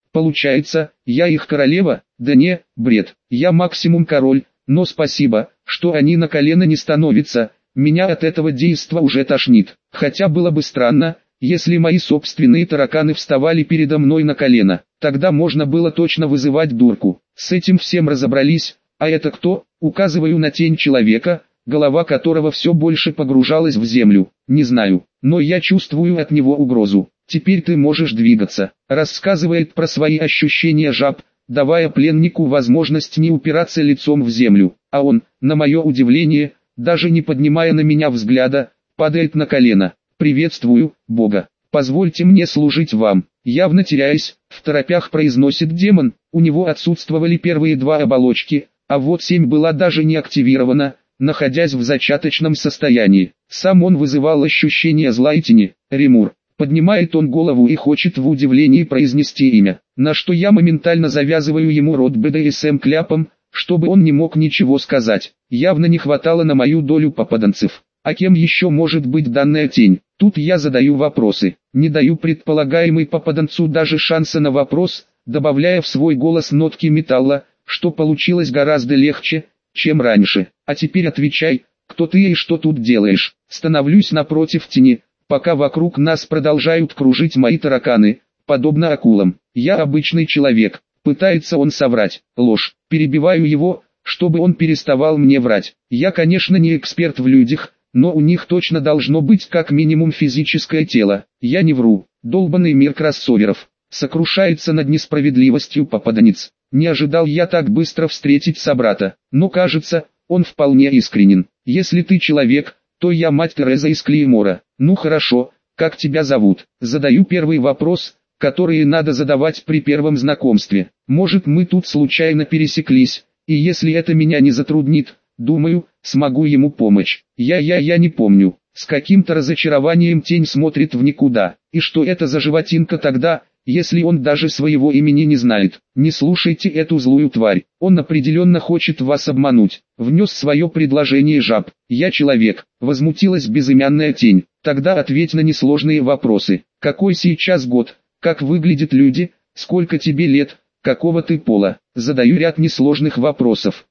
Получается, я их королева? Да не, бред, я максимум король, но спасибо, что они на колено не становятся, меня от этого действа уже тошнит. Хотя было бы странно, если мои собственные тараканы вставали передо мной на колено, тогда можно было точно вызывать дурку. С этим всем разобрались, а это кто? Указываю на тень человека, голова которого все больше погружалась в землю. Не знаю, но я чувствую от него угрозу. Теперь ты можешь двигаться. Рассказывает про свои ощущения жаб, давая пленнику возможность не упираться лицом в землю. А он, на мое удивление, даже не поднимая на меня взгляда, падает на колено. «Приветствую, Бога. Позвольте мне служить вам». Явно теряясь, второпях произносит демон, у него отсутствовали первые два оболочки, а вот 7 была даже не активирована, находясь в зачаточном состоянии. Сам он вызывал ощущение зла и тени. Ремур. Поднимает он голову и хочет в удивлении произнести имя, на что я моментально завязываю ему рот БДСМ кляпом, чтобы он не мог ничего сказать. Явно не хватало на мою долю попаданцев. А кем еще может быть данная тень? Тут я задаю вопросы, не даю предполагаемой попаданцу даже шанса на вопрос, добавляя в свой голос нотки металла, что получилось гораздо легче, чем раньше. А теперь отвечай, кто ты и что тут делаешь? Становлюсь напротив тени, пока вокруг нас продолжают кружить мои тараканы, подобно акулам. Я обычный человек, пытается он соврать. Ложь. Перебиваю его, чтобы он переставал мне врать. Я, конечно, не эксперт в людях, но у них точно должно быть как минимум физическое тело. Я не вру. Долбанный мир кроссоверов. Сокрушается над несправедливостью попаданец. Не ожидал я так быстро встретить собрата, но кажется, он вполне искренен. Если ты человек, то я мать Тереза из Клеймора. Ну хорошо, как тебя зовут? Задаю первый вопрос, который надо задавать при первом знакомстве. Может, мы тут случайно пересеклись, и если это меня не затруднит, думаю, смогу ему помочь. Я не помню. С каким-то разочарованием тень смотрит в никуда. И что это за животинка тогда, если он даже своего имени не знает? Не слушайте эту злую тварь. Он определенно хочет вас обмануть. Внес свое предложение жаб. Я человек. Возмутилась безымянная тень. Тогда ответь на несложные вопросы. Какой сейчас год? Как выглядят люди? Сколько тебе лет? Какого ты пола? Задаю ряд несложных вопросов.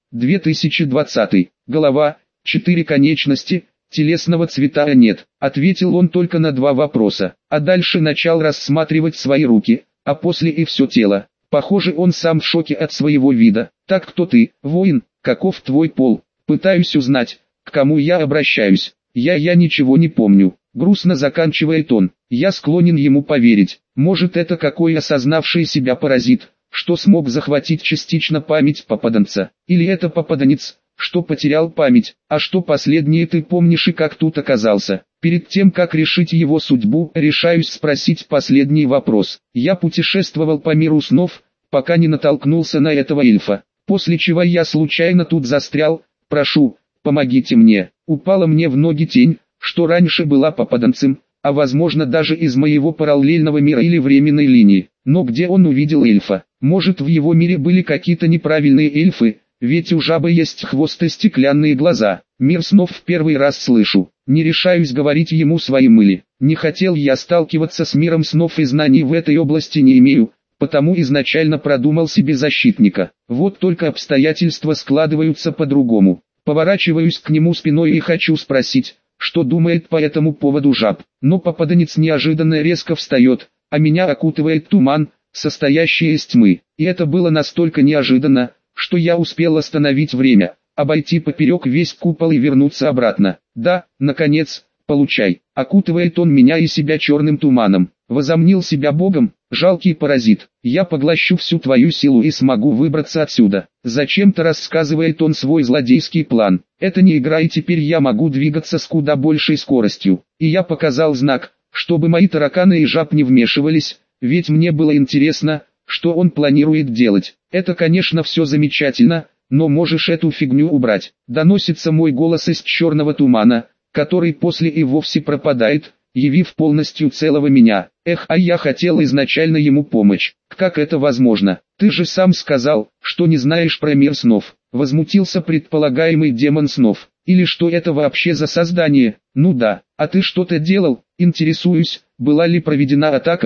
2020. Голова, 4 конечности, телесного цвета нет. Ответил он только на 2 вопроса, а дальше начал рассматривать свои руки, а после и все тело. Похоже, он сам в шоке от своего вида. Так кто ты, воин, каков твой пол? Пытаюсь узнать, к кому я обращаюсь. Я ничего не помню. Грустно заканчивает он. Я склонен ему поверить. Может, это какой осознавший себя паразит, что смог захватить частично память попаданца. Или это попаданец, что потерял память. А что последнее ты помнишь и как тут оказался? Перед тем, как решить его судьбу, решаюсь спросить последний вопрос. Я путешествовал по миру снов, пока не натолкнулся на этого эльфа. После чего я случайно тут застрял. Прошу, помогите мне. Упала мне в ноги тень, что раньше была попаданцем, а возможно даже из моего параллельного мира или временной линии. Но где он увидел эльфа? Может, в его мире были какие-то неправильные эльфы, ведь у жабы есть хвост и стеклянные глаза. Мир снов в первый раз слышу. Не решаюсь говорить ему свои мысли. Не хотел я сталкиваться с миром снов и знаний в этой области не имею, потому изначально продумал себе защитника. Вот только обстоятельства складываются по-другому. Поворачиваюсь к нему спиной и хочу спросить, что думает по этому поводу жаб. Но попаданец неожиданно резко встает, а меня окутывает туман, состоящий из тьмы. И это было настолько неожиданно, что я успел остановить время, обойти поперек весь купол и вернуться обратно. Да, наконец, получай. Окутывает он меня и себя черным туманом. Возомнил себя богом, жалкий паразит. Я поглощу всю твою силу и смогу выбраться отсюда. Зачем-то рассказывает он свой злодейский план. Это не игра, и теперь я могу двигаться с куда большей скоростью. И я показал знак, чтобы мои тараканы и жаб не вмешивались, ведь мне было интересно, что он планирует делать. Это, конечно, все замечательно, но можешь эту фигню убрать. Доносится мой голос из черного тумана, который после и вовсе пропадает, явив полностью целого меня. Эх, а я хотел изначально ему помочь. Как это возможно? Ты же сам сказал, что не знаешь про мир снов. Возмутился предполагаемый демон снов. Или что это вообще за создание? Ну да, а ты что-то делал? Интересуюсь, была ли проведена атака,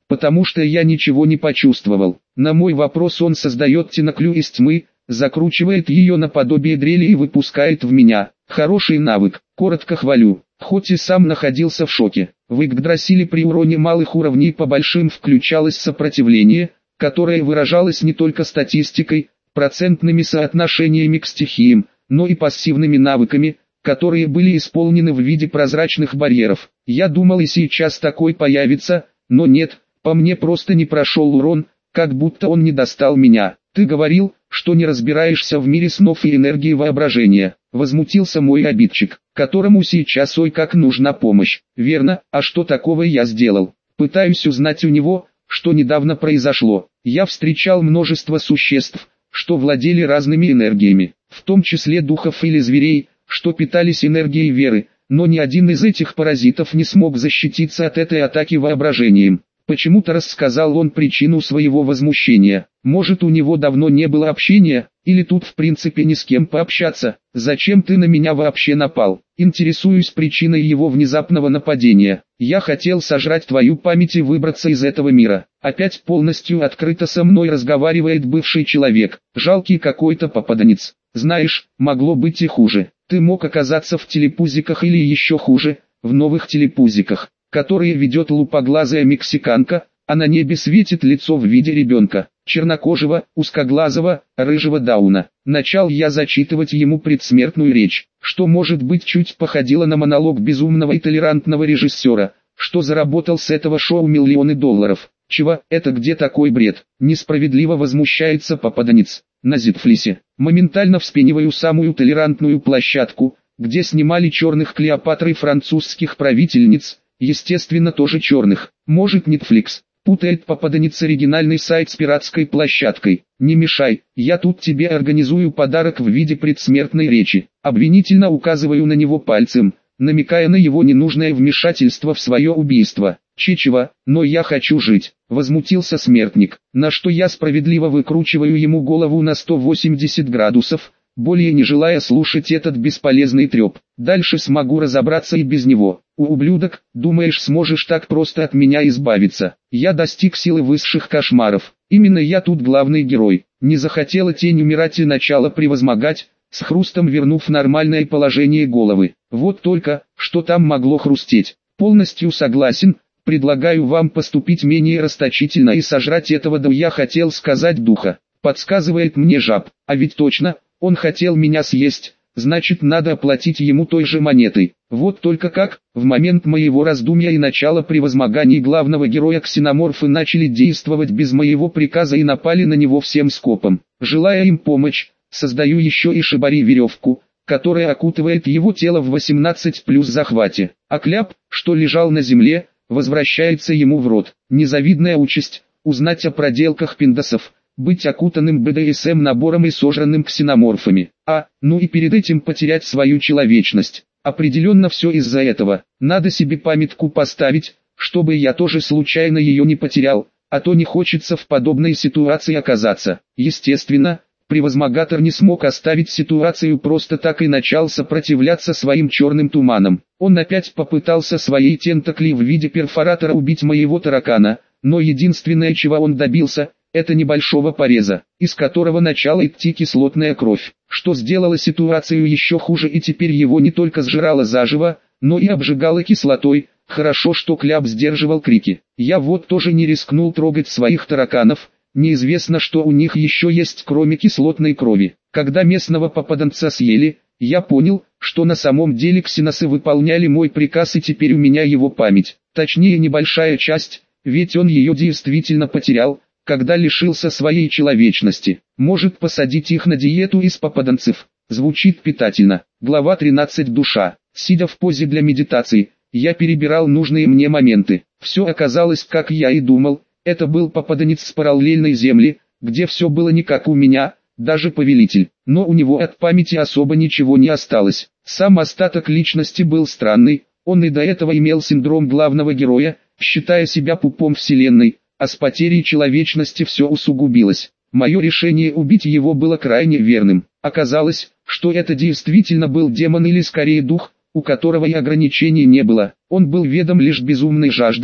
потому что я ничего не почувствовал. На мой вопрос он создает теноклю из тьмы, закручивает ее наподобие дрели и выпускает в меня. Хороший навык, коротко хвалю, хоть и сам находился в шоке. В Игдрасиле при уроне малых уровней по большим включалось сопротивление, которое выражалось не только статистикой, процентными соотношениями к стихиям, но и пассивными навыками, которые были исполнены в виде прозрачных барьеров. Я думал и сейчас такой появится, но нет, по мне просто не прошел урон, как будто он не достал меня. Ты говорил, что не разбираешься в мире снов и энергии воображения. Возмутился мой обидчик, которому сейчас ой как нужна помощь. Верно, а что такого я сделал? Пытаюсь узнать у него, что недавно произошло. Я встречал множество существ, что владели разными энергиями, в том числе духов или зверей, что питались энергией веры, но ни один из этих паразитов не смог защититься от этой атаки воображением. Почему-то рассказал он причину своего возмущения. Может, у него давно не было общения, или тут в принципе ни с кем пообщаться. Зачем ты на меня вообще напал? Интересуюсь причиной его внезапного нападения. Я хотел сожрать твою память и выбраться из этого мира. Опять полностью открыто со мной разговаривает бывший человек. Жалкий какой-то попаданец. Знаешь, могло быть и хуже. Ты мог оказаться в телепузиках или еще хуже, в новых телепузиках, которые ведет лупоглазая мексиканка, а на небе светит лицо в виде ребенка, чернокожего, узкоглазого, рыжего Дауна. Начал я зачитывать ему предсмертную речь, что может быть чуть походило на монолог безумного и толерантного режиссера, что заработал с этого шоу миллионы долларов. Чего, это где такой бред? Несправедливо возмущается попаданец. На Зитфлисе. Моментально вспениваю самую толерантную площадку, где снимали черных Клеопатр и французских правительниц, естественно тоже черных. Может Netflix путает попаданец оригинальный сайт с пиратской площадкой. Не мешай, я тут тебе организую подарок в виде предсмертной речи. Обвинительно указываю на него пальцем, намекая на его ненужное вмешательство в свое убийство. Чичева, но я хочу жить, возмутился смертник, на что я справедливо выкручиваю ему голову на 180 градусов, более не желая слушать этот бесполезный треп. Дальше смогу разобраться и без него. Ублюдок, думаешь, сможешь так просто от меня избавиться? Я достиг силы высших кошмаров. Именно я тут главный герой. Не захотела тень умирать и начала превозмогать, с хрустом вернув нормальное положение головы. Вот только, что там могло хрустеть. Полностью согласен. Предлагаю вам поступить менее расточительно и сожрать этого, да я хотел сказать духа. Подсказывает мне жаб, а ведь точно, он хотел меня съесть, значит надо оплатить ему той же монетой. Вот только как, в момент моего раздумья и начала превозмоганий главного героя ксеноморфы начали действовать без моего приказа и напали на него всем скопом. Желая им помочь, создаю еще и шибари веревку, которая окутывает его тело в 18+ захвате, а кляп, что лежал на земле, возвращается ему в рот. Незавидная участь, узнать о проделках пиндосов, быть окутанным БДСМ набором и сожранным ксеноморфами. Ну и перед этим потерять свою человечность. Определенно все из-за этого. Надо себе памятку поставить, чтобы я тоже случайно ее не потерял, а то не хочется в подобной ситуации оказаться. Естественно, превозмогатор не смог оставить ситуацию просто так и начал сопротивляться своим черным туманам. Он опять попытался своей тентаклей в виде перфоратора убить моего таракана, но единственное, чего он добился, это небольшого пореза, из которого начала идти кислотная кровь, что сделало ситуацию еще хуже, и теперь его не только сжирало заживо, но и обжигало кислотой. Хорошо, что кляп сдерживал крики. Я вот тоже не рискнул трогать своих тараканов. Неизвестно, что у них еще есть кроме кислотной крови. Когда местного попаданца съели, я понял, что на самом деле ксеносы выполняли мой приказ, и теперь у меня его память. Точнее, небольшая часть, ведь он ее действительно потерял, когда лишился своей человечности. Может посадить их на диету из попаданцев. Звучит питательно. Глава 13. Душа. Сидя в позе для медитации, я перебирал нужные мне моменты. Все оказалось, как я и думал. Это был попаданец с параллельной земли, где все было не как у меня, даже повелитель. Но у него от памяти особо ничего не осталось. Сам остаток личности был странный. Он и до этого имел синдром главного героя, считая себя пупом вселенной, а с потерей человечности все усугубилось. Мое решение убить его было крайне верным. Оказалось, что это действительно был демон или скорее дух, у которого и ограничений не было. Он был ведом лишь безумной жаждой,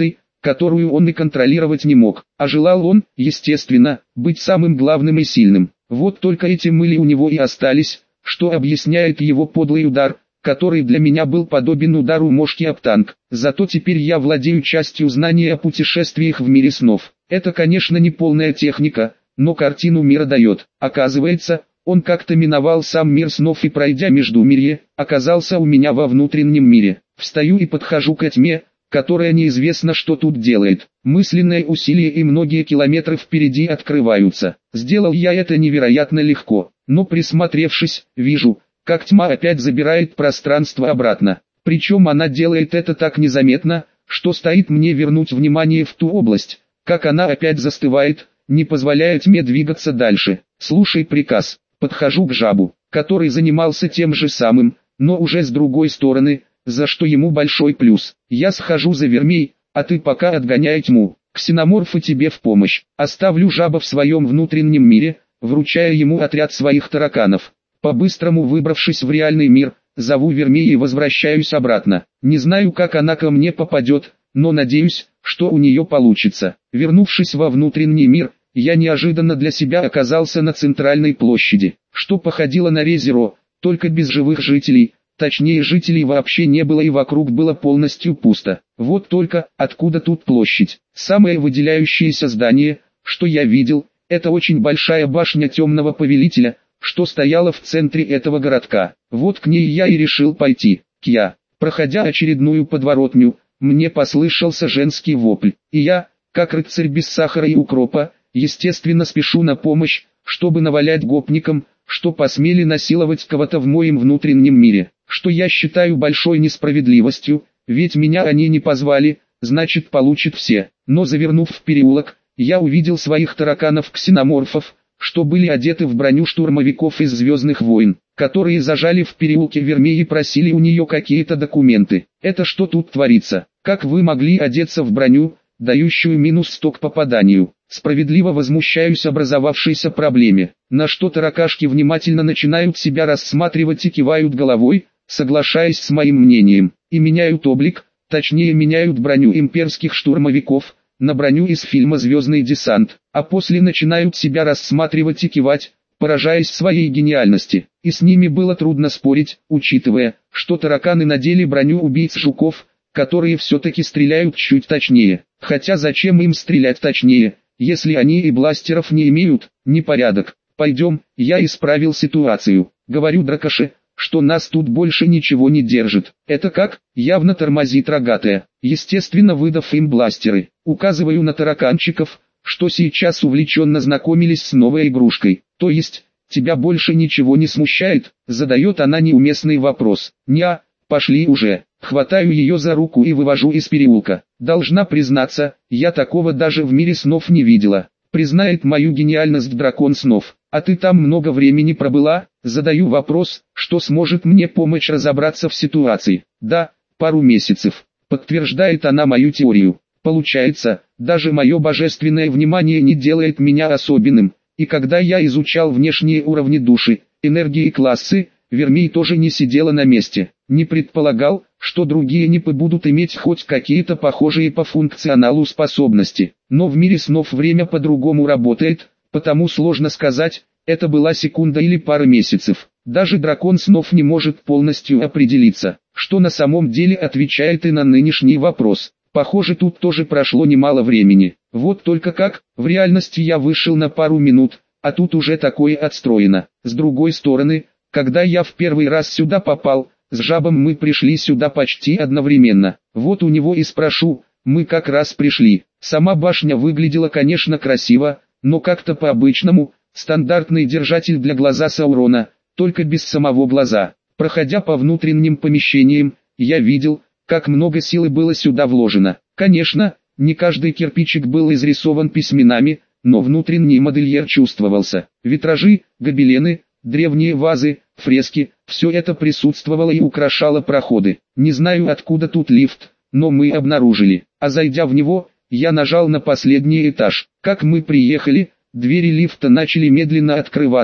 которую он и контролировать не мог. А желал он, естественно, быть самым главным и сильным. Вот только эти мысли у него и остались, что объясняет его подлый удар, который для меня был подобен удару мошки об танк. Зато теперь я владею частью знаний о путешествиях в мире снов. Это, конечно, не полная техника, но картину мира дает. Оказывается, он как-то миновал сам мир снов и, пройдя междумирье, оказался у меня во внутреннем мире. Встаю и подхожу к тьме, которая неизвестно что тут делает. Мысленное усилие и многие километры впереди открываются. Сделал я это невероятно легко, но присмотревшись, вижу, как тьма опять забирает пространство обратно. Причем она делает это так незаметно, что стоит мне вернуть внимание в ту область, как она опять застывает, не позволяя тьме двигаться дальше. Слушай приказ. Подхожу к жабу, который занимался тем же самым, но уже с другой стороны, за что ему большой плюс. Я схожу за вермей, а ты пока отгоняй тьму. Ксеноморфы тебе в помощь. Оставлю жаба в своем внутреннем мире, вручая ему отряд своих тараканов. По-быстрому выбравшись в реальный мир, зову вермей и возвращаюсь обратно. Не знаю, как она ко мне попадет, но надеюсь, что у нее получится. Вернувшись во внутренний мир, я неожиданно для себя оказался на центральной площади, что походило на Резеро, только без живых жителей. Точнее, жителей вообще не было и вокруг было полностью пусто. Вот только, откуда тут площадь? Самое выделяющееся здание, что я видел, это очень большая башня темного повелителя, что стояла в центре этого городка. Вот к ней я и решил пойти. Проходя очередную подворотню, мне послышался женский вопль, и я, как рыцарь без сахара и укропа, естественно спешу на помощь, чтобы навалять гопникам, что посмели насиловать кого-то в моем внутреннем мире, что я считаю большой несправедливостью, ведь меня они не позвали, значит получат все. Но завернув в переулок, я увидел своих тараканов-ксеноморфов, что были одеты в броню штурмовиков из «Звездных войн», которые зажали в переулке вермей и просили у нее какие-то документы. Это что тут творится? Как вы могли одеться в броню, дающую минус 100 к попаданию? Справедливо возмущаюсь образовавшейся проблеме, на что таракашки внимательно начинают себя рассматривать и кивают головой, соглашаясь с моим мнением, и меняют облик, точнее меняют броню имперских штурмовиков на броню из фильма «Звездный десант», а после начинают себя рассматривать и кивать, поражаясь своей гениальности. И с ними было трудно спорить, учитывая, что тараканы надели броню убийц жуков, которые все-таки стреляют чуть точнее. Хотя зачем им стрелять точнее, если они и бластеров не имеют? Непорядок. Пойдем, я исправил ситуацию. Говорю дракоше, что нас тут больше ничего не держит. Это как? Явно тормозит рогатая. Естественно, выдав им бластеры. Указываю на тараканчиков, что сейчас увлеченно знакомились с новой игрушкой. То есть, тебя больше ничего не смущает? Задает она неуместный вопрос. Ня, пошли уже. Хватаю ее за руку и вывожу из переулка. Должна признаться, я такого даже в мире снов не видела. Признает мою гениальность дракон снов. А ты там много времени пробыла? Задаю вопрос, что сможет мне помочь разобраться в ситуации. Да, пару месяцев. Подтверждает она мою теорию. Получается, даже мое божественное внимание не делает меня особенным. И когда я изучал внешние уровни души, энергии и классы, вермей тоже не сидела на месте. Не предполагал, что другие НИПы будут иметь хоть какие-то похожие по функционалу способности. Но в мире снов время по-другому работает, потому сложно сказать, это была секунда или пара месяцев. Даже дракон снов не может полностью определиться, что на самом деле отвечает и на нынешний вопрос. Похоже, тут тоже прошло немало времени. Вот только как, в реальности я вышел на пару минут, а тут уже такое отстроено. С другой стороны, когда я в первый раз сюда попал, с жабом мы пришли сюда почти одновременно. Вот у него и спрошу, мы как раз пришли. Сама башня выглядела, конечно, красиво, но как-то по-обычному, стандартный держатель для глаза Саурона, только без самого глаза. Проходя по внутренним помещениям, я видел, как много силы было сюда вложено. Конечно, не каждый кирпичик был изрисован письменами, но внутренний модельер чувствовался. Витражи, гобелены, древние вазы, фрески, все это присутствовало и украшало проходы. Не знаю, откуда тут лифт, но мы обнаружили. А зайдя в него, я нажал на последний этаж. Как мы приехали, двери лифта начали медленно открываться,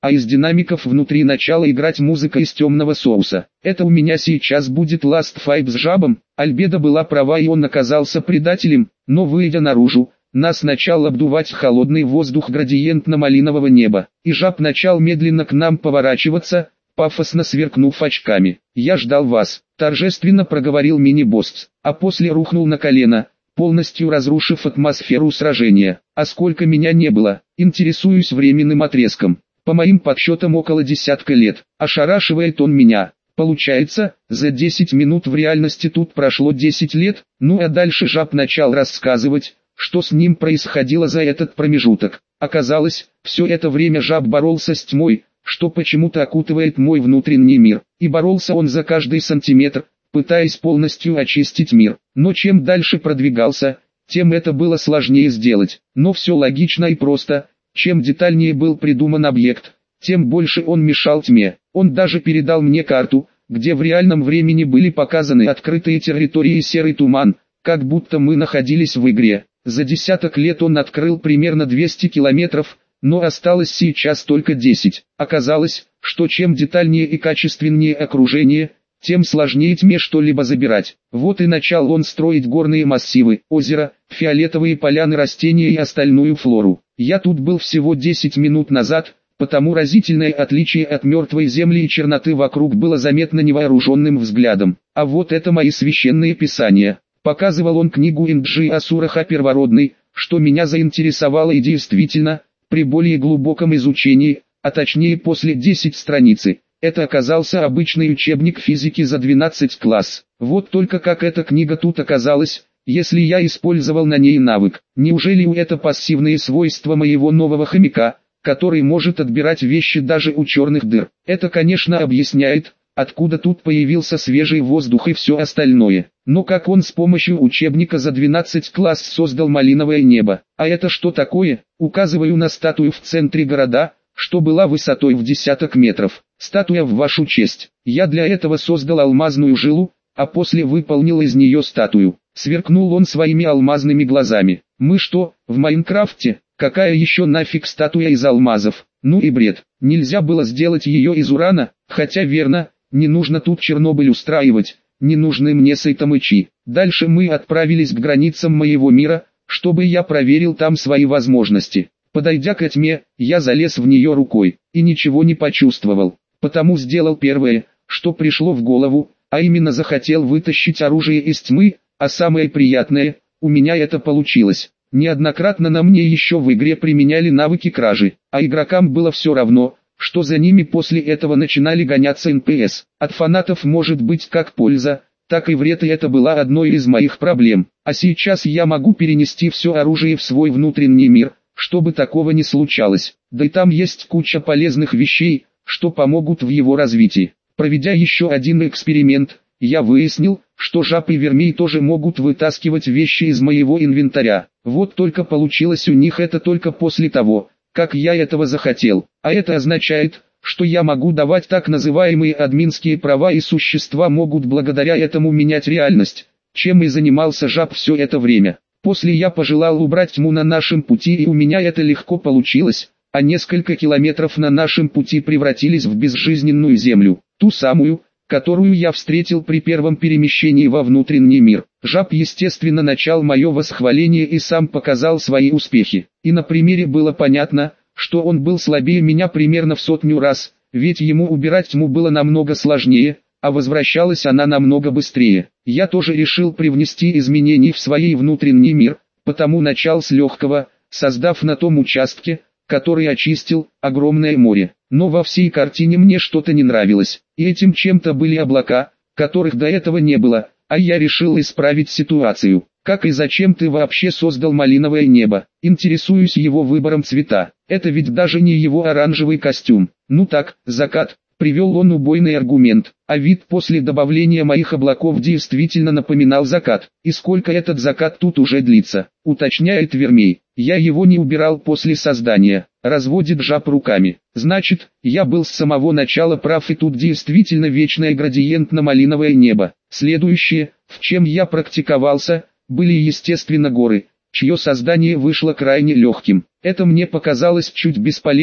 а из динамиков внутри начала играть музыка из темного соуса. Это у меня сейчас будет Last Fight с жабом. Альбедо была права, и он оказался предателем, но выйдя наружу, нас начал обдувать холодный воздух градиентно-малинового неба, и жаб начал медленно к нам поворачиваться, пафосно сверкнув очками. «Я ждал вас», — торжественно проговорил мини-босс, а после рухнул на колено, полностью разрушив атмосферу сражения. А сколько меня не было, интересуюсь временным отрезком. По моим подсчетам около десятка лет. Ошарашивает он меня. Получается, за 10 минут в реальности тут прошло 10 лет. Ну а дальше жаб начал рассказывать, что с ним происходило за этот промежуток. Оказалось, все это время жаб боролся с тьмой, что почему-то окутывает мой внутренний мир. И боролся он за каждый сантиметр, пытаясь полностью очистить мир. Но чем дальше продвигался, тем это было сложнее сделать. Но все логично и просто. Чем детальнее был придуман объект, тем больше он мешал тьме. Он даже передал мне карту, где в реальном времени были показаны открытые территории и серый туман, как будто мы находились в игре. За десяток лет он открыл примерно 200 километров, но осталось сейчас только 10. Оказалось, что чем детальнее и качественнее окружение, тем сложнее тьме что-либо забирать. Вот и начал он строить горные массивы, озера, фиолетовые поляны, растения и остальную флору. Я тут был всего 10 минут назад, потому разительное отличие от мертвой земли и черноты вокруг было заметно невооруженным взглядом. А вот это мои священные писания. Показывал он книгу Инджи Асураха Первородный, что меня заинтересовало, и действительно, при более глубоком изучении, а точнее после 10 страницы, это оказался обычный учебник физики за 12 класс. Вот только как эта книга тут оказалась, если я использовал на ней навык? Неужели это пассивные свойства моего нового хомяка, который может отбирать вещи даже у черных дыр? Это, конечно, объясняет, откуда тут появился свежий воздух и все остальное. Но как он с помощью учебника за 12 класс создал малиновое небо? А это что такое? Указываю на статую в центре города, что была высотой в десяток метров. Статуя в вашу честь. Я для этого создал алмазную жилу, а после выполнил из нее статую. Сверкнул он своими алмазными глазами. Мы что, в Майнкрафте? Какая еще нафиг статуя из алмазов? Ну и бред. Нельзя было сделать ее из урана, хотя верно, не нужно тут Чернобыль устраивать, не нужны мне сайтамычи. Дальше мы отправились к границам моего мира, чтобы я проверил там свои возможности. Подойдя к тьме, я залез в нее рукой, и ничего не почувствовал, потому сделал первое, что пришло в голову, а именно захотел вытащить оружие из тьмы, а самое приятное, у меня это получилось. Неоднократно на мне еще в игре применяли навыки кражи, а игрокам было все равно, что за ними после этого начинали гоняться НПС. От фанатов может быть как польза, так и вред, и это была одной из моих проблем. А сейчас я могу перенести все оружие в свой внутренний мир, чтобы такого не случалось. Да и там есть куча полезных вещей, что помогут в его развитии. Проведя еще один эксперимент, я выяснил, что жаб и вермей тоже могут вытаскивать вещи из моего инвентаря. Вот только получилось у них это только после того, как я этого захотел. А это означает, что я могу давать так называемые админские права, и существа могут благодаря этому менять реальность, чем и занимался жаб все это время. После я пожелал убрать тьму на нашем пути, и у меня это легко получилось, а несколько километров на нашем пути превратились в безжизненную землю, ту самую, которую я встретил при первом перемещении во внутренний мир. Жаб естественно начал мое восхваление и сам показал свои успехи. И на примере было понятно, что он был слабее меня примерно в 100 раз, ведь ему убирать тьму было намного сложнее, а возвращалась она намного быстрее. Я тоже решил привнести изменения в свой внутренний мир, потому начал с легкого, создав на том участке, который очистил, огромное море. Но во всей картине мне что-то не нравилось, и этим чем-то были облака, которых до этого не было, а я решил исправить ситуацию. Как и зачем ты вообще создал малиновое небо? Интересуюсь его выбором цвета. Это ведь даже не его оранжевый костюм. Ну так, закат. Привел он убойный аргумент, а вид после добавления моих облаков действительно напоминал закат. И сколько этот закат тут уже длится, уточняет Вермей. Я его не убирал после создания, разводит жаб руками. Значит, я был с самого начала прав, и тут действительно вечное градиентно-малиновое небо. Следующее, в чем я практиковался, были естественно горы, чье создание вышло крайне легким. Это мне показалось чуть бесполезным,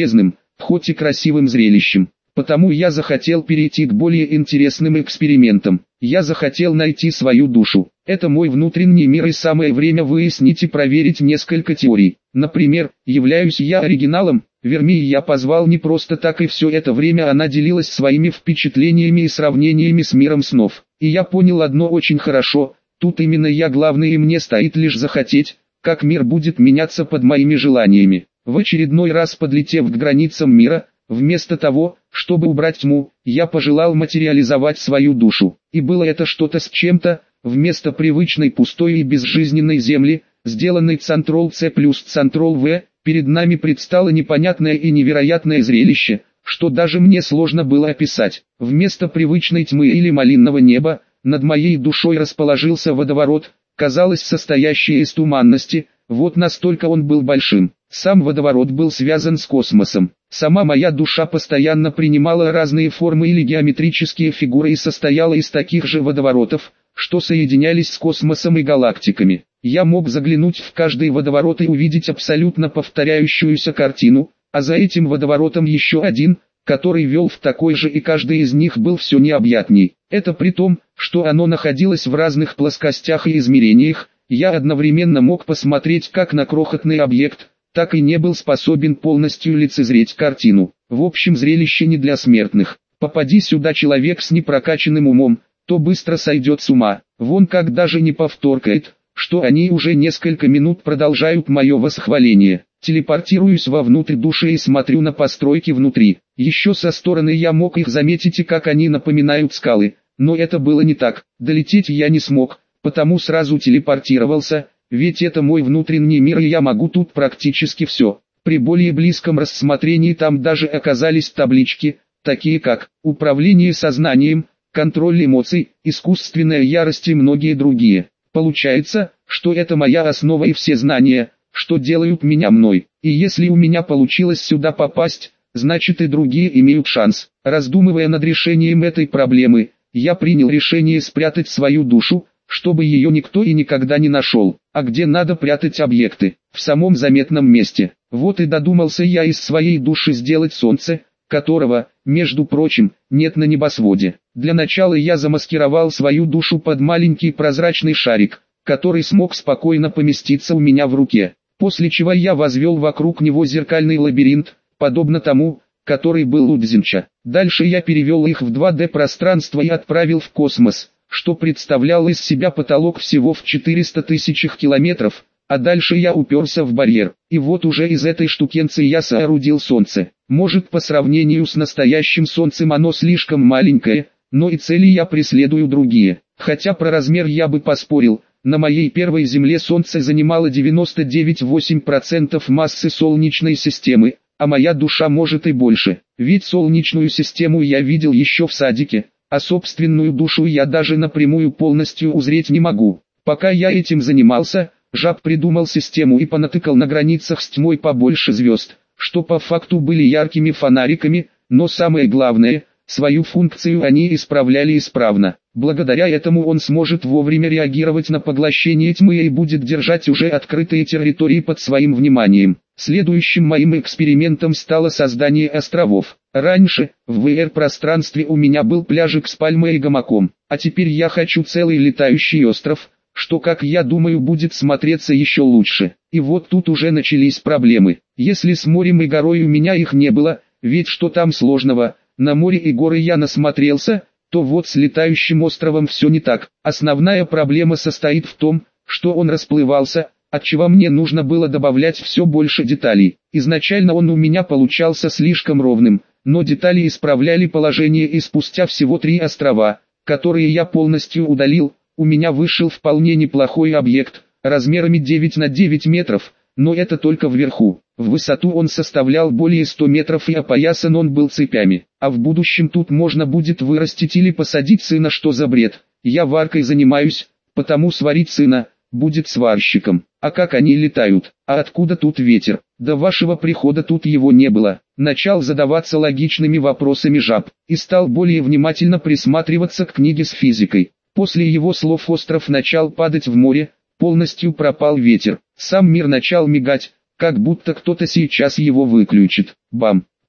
хоть и красивым зрелищем. Потому я захотел перейти к более интересным экспериментам. Я захотел найти свою душу. Это мой внутренний мир, и самое время выяснить и проверить несколько теорий. Например, являюсь я оригиналом? Вермии я позвал не просто так, и все это время она делилась своими впечатлениями и сравнениями с миром снов. И я понял одно очень хорошо: тут именно я главный, и мне стоит лишь захотеть, как мир будет меняться под моими желаниями. В очередной раз подлетев к границам мира, вместо того, чтобы убрать тьму, я пожелал материализовать свою душу. И было это что-то с чем-то. Вместо привычной пустой и безжизненной земли, сделанной Ctrl-C плюс Ctrl-V, перед нами предстало непонятное и невероятное зрелище, что даже мне сложно было описать. Вместо привычной тьмы или малинного неба, над моей душой расположился водоворот, казалось, состоящий из туманности. Вот настолько он был большим. Сам водоворот был связан с космосом. Сама моя душа постоянно принимала разные формы или геометрические фигуры и состояла из таких же водоворотов, что соединялись с космосом и галактиками. Я мог заглянуть в каждый водоворот и увидеть абсолютно повторяющуюся картину, а за этим водоворотом еще один, который вел в такой же, и каждый из них был все необъятней. Это при том, что оно находилось в разных плоскостях и измерениях. Я одновременно мог посмотреть как на крохотный объект, так и не был способен полностью лицезреть картину. В общем, зрелище не для смертных. Попади сюда человек с непрокачанным умом, то быстро сойдет с ума. Вон как даже не повторкает, что они уже несколько минут продолжают мое восхваление. Телепортируюсь вовнутрь души и смотрю на постройки внутри. Еще со стороны я мог их заметить, и как они напоминают скалы, но это было не так. Долететь я не смог, потому сразу телепортировался, ведь это мой внутренний мир, и я могу тут практически все. При более близком рассмотрении там даже оказались таблички, такие как «Управление сознанием», «Контроль эмоций», «Искусственная ярость» и многие другие. Получается, что это моя основа и все знания, что делают меня мной. И если у меня получилось сюда попасть, значит и другие имеют шанс. Раздумывая над решением этой проблемы, я принял решение спрятать свою душу, чтобы ее никто и никогда не нашел. А где надо прятать объекты? В самом заметном месте. Вот и додумался я из своей души сделать солнце, которого, между прочим, нет на небосводе. Для начала я замаскировал свою душу под маленький прозрачный шарик, который смог спокойно поместиться у меня в руке. После чего я возвел вокруг него зеркальный лабиринт, подобно тому, который был у Дзинча. Дальше я перевел их в 2D пространство и отправил в космос, что представлял из себя потолок всего в 400 тысячах километров, а дальше я уперся в барьер. И вот уже из этой штукенции я соорудил солнце. Может, по сравнению с настоящим солнцем оно слишком маленькое, но и цели я преследую другие. Хотя про размер я бы поспорил, на моей первой Земле Солнце занимало 99,8% массы Солнечной системы, а моя душа может и больше. Ведь Солнечную систему я видел еще в садике, а собственную душу я даже напрямую полностью узреть не могу. Пока я этим занимался, Жаб придумал систему и понатыкал на границах с тьмой побольше звезд, что по факту были яркими фонариками, но самое главное, свою функцию они исправляли исправно. Благодаря этому он сможет вовремя реагировать на поглощение тьмы и будет держать уже открытые территории под своим вниманием. Следующим моим экспериментом стало создание островов. Раньше, в VR-пространстве у меня был пляжик с пальмой и гамаком, а теперь я хочу целый летающий остров, что, как я думаю, будет смотреться еще лучше. И вот тут уже начались проблемы. Если с морем и горой у меня их не было, ведь что там сложного, на море и горы я насмотрелся, то вот с летающим островом все не так. Основная проблема состоит в том, что он расплывался, отчего мне нужно было добавлять все больше деталей. Изначально он у меня получался слишком ровным, но детали исправляли положение, и спустя всего 3 острова, которые я полностью удалил, у меня вышел вполне неплохой объект, размерами 9 на 9 метров, но это только вверху. В высоту он составлял более 100 метров и опоясан он был цепями. А в будущем тут можно будет вырастить или посадить сына. Что за бред? Я варкой занимаюсь, потому сварить сына будет сварщиком. А как они летают? А откуда тут ветер? До вашего прихода тут его не было. Начал задаваться логичными вопросами Жаб, и стал более внимательно присматриваться к книге с физикой. После его слов остров начал падать в море, полностью пропал ветер. Сам мир начал мигать, как будто кто-то сейчас его выключит. Бам!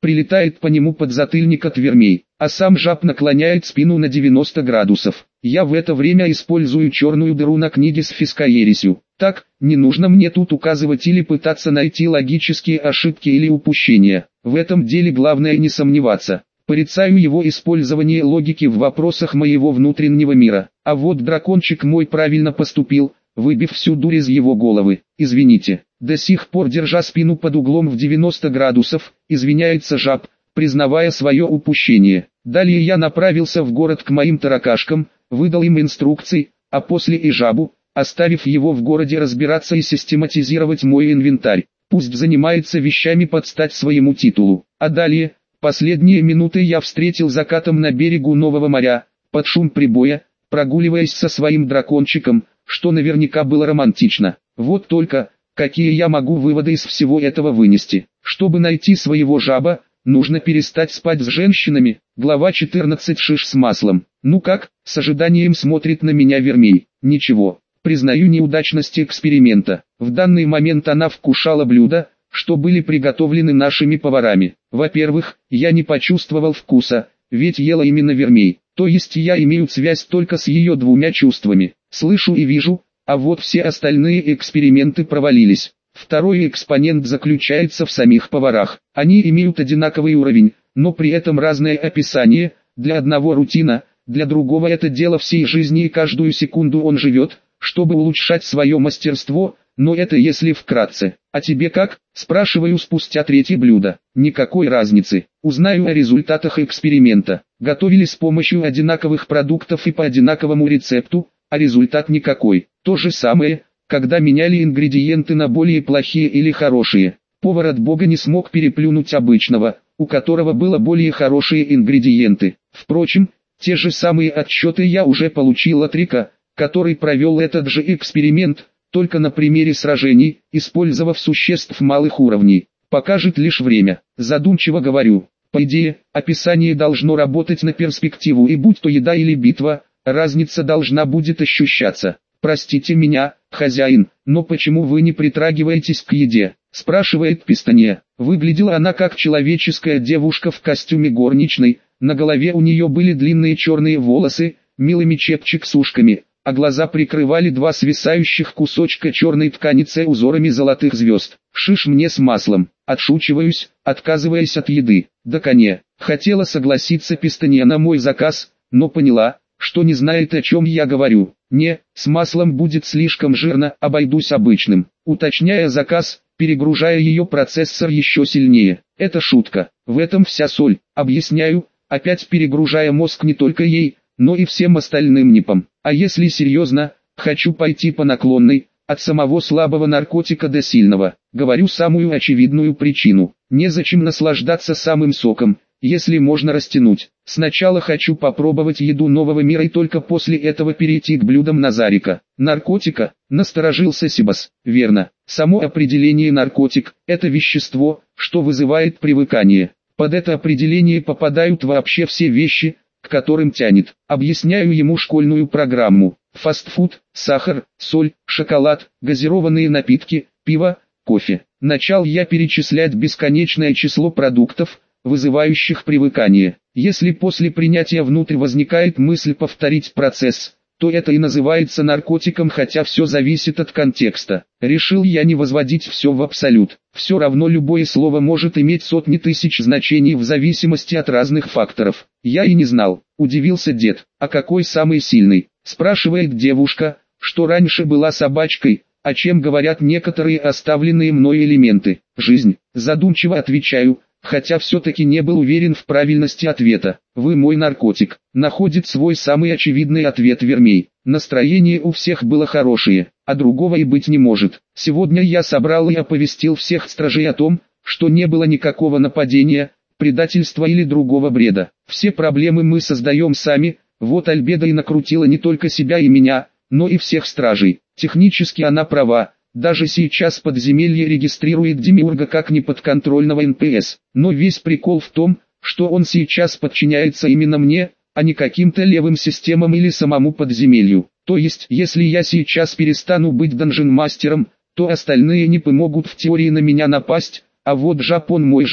прилетает по нему подзатыльник от вермей, а сам жаб наклоняет спину на 90 градусов. Я в это время использую черную дыру на книге с фискоересью. Так, не нужно мне тут указывать или пытаться найти логические ошибки или упущения. В этом деле главное не сомневаться. Порицаю его использование логики в вопросах моего внутреннего мира. А вот дракончик мой правильно поступил, выбив всю дурь из его головы. Извините, до сих пор держа спину под углом в 90 градусов, извиняется жаб, признавая свое упущение. Далее я направился в город к моим таракашкам, выдал им инструкции, а после и жабу, оставив его в городе разбираться и систематизировать мой инвентарь. Пусть занимается вещами под стать своему титулу. А далее, последние минуты я встретил закатом на берегу Нового моря, под шум прибоя, прогуливаясь со своим дракончиком, что наверняка было романтично. Вот только, какие я могу выводы из всего этого вынести. Чтобы найти своего жаба, нужно перестать спать с женщинами. Глава 14. Шиш с маслом. Ну как, с ожиданием смотрит на меня вермей. Ничего, признаю неудачность эксперимента. В данный момент она вкушала блюда, что были приготовлены нашими поварами. Во-первых, я не почувствовал вкуса, ведь ела именно вермей. То есть я имею связь только с ее двумя чувствами. Слышу и вижу, а вот все остальные эксперименты провалились. Второй экспонент заключается в самих поварах. Они имеют одинаковый уровень, но при этом разное описание. Для одного рутина, для другого это дело всей жизни и каждую секунду он живет, чтобы улучшать свое мастерство, но это если вкратце. А тебе как? Спрашиваю спустя третье блюдо. Никакой разницы. Узнаю о результатах эксперимента. Готовили с помощью одинаковых продуктов и по одинаковому рецепту, а результат никакой. То же самое, когда меняли ингредиенты на более плохие или хорошие. Повар от бога не смог переплюнуть обычного, у которого было более хорошие ингредиенты. Впрочем, те же самые отчеты я уже получил от Рика, который провел этот же эксперимент, только на примере сражений, использовав существ малых уровней. Покажет лишь время. Задумчиво говорю. По идее, описание должно работать на перспективу, и будь то еда или битва, разница должна будет ощущаться. «Простите меня, хозяин, но почему вы не притрагиваетесь к еде?» – спрашивает Пистония. Выглядела она как человеческая девушка в костюме горничной, на голове у нее были длинные черные волосы, милыми чепчик с ушками, а глаза прикрывали два свисающих кусочка черной ткани с узорами золотых звезд. «Шиш мне с маслом», отшучиваюсь, отказываясь от еды. Да коне, хотела согласиться Пистония на мой заказ, но поняла, что не знает, о чем я говорю. Не, с маслом будет слишком жирно, обойдусь обычным. Уточняя заказ, перегружая ее процессор еще сильнее. Это шутка, в этом вся соль. Объясняю, опять перегружая мозг не только ей, но и всем остальным НИПам. А если серьезно, хочу пойти по наклонной, от самого слабого наркотика до сильного. Говорю самую очевидную причину. Незачем наслаждаться самым соком, если можно растянуть. Сначала хочу попробовать еду нового мира и только после этого перейти к блюдам Назарика. Наркотика? Насторожился Сибас. Верно. Само определение наркотик – это вещество, что вызывает привыкание. Под это определение попадают вообще все вещи, к которым тянет. Объясняю ему школьную программу. Фастфуд, сахар, соль, шоколад, газированные напитки, пиво, кофе. Начал я перечислять бесконечное число продуктов, вызывающих привыкание. Если после принятия внутрь возникает мысль повторить процесс, то это и называется наркотиком, хотя все зависит от контекста. Решил я не возводить все в абсолют. Все равно любое слово может иметь сотни тысяч значений в зависимости от разных факторов. Я и не знал. Удивился дед. А какой самый сильный? Спрашивает девушка, что раньше была собачкой, о чем говорят некоторые оставленные мной элементы. Жизнь. Задумчиво отвечаю, хотя все-таки не был уверен в правильности ответа. Вы мой наркотик. Находит свой самый очевидный ответ вермей. Настроение у всех было хорошее, а другого и быть не может. Сегодня я собрал и оповестил всех стражей о том, что не было никакого нападения, предательства или другого бреда. Все проблемы мы создаем сами. Вот Альбеда и накрутила не только себя и меня, но и всех стражей. Технически она права. Даже сейчас подземелье регистрирует Демиурга как неподконтрольного НПС. Но весь прикол в том, что он сейчас подчиняется именно мне, а не каким-то левым системам или самому подземелью. То есть, если я сейчас перестану быть данжен-мастером, то остальные не помогут в теории на меня напасть, а вот жаб он мой жаб,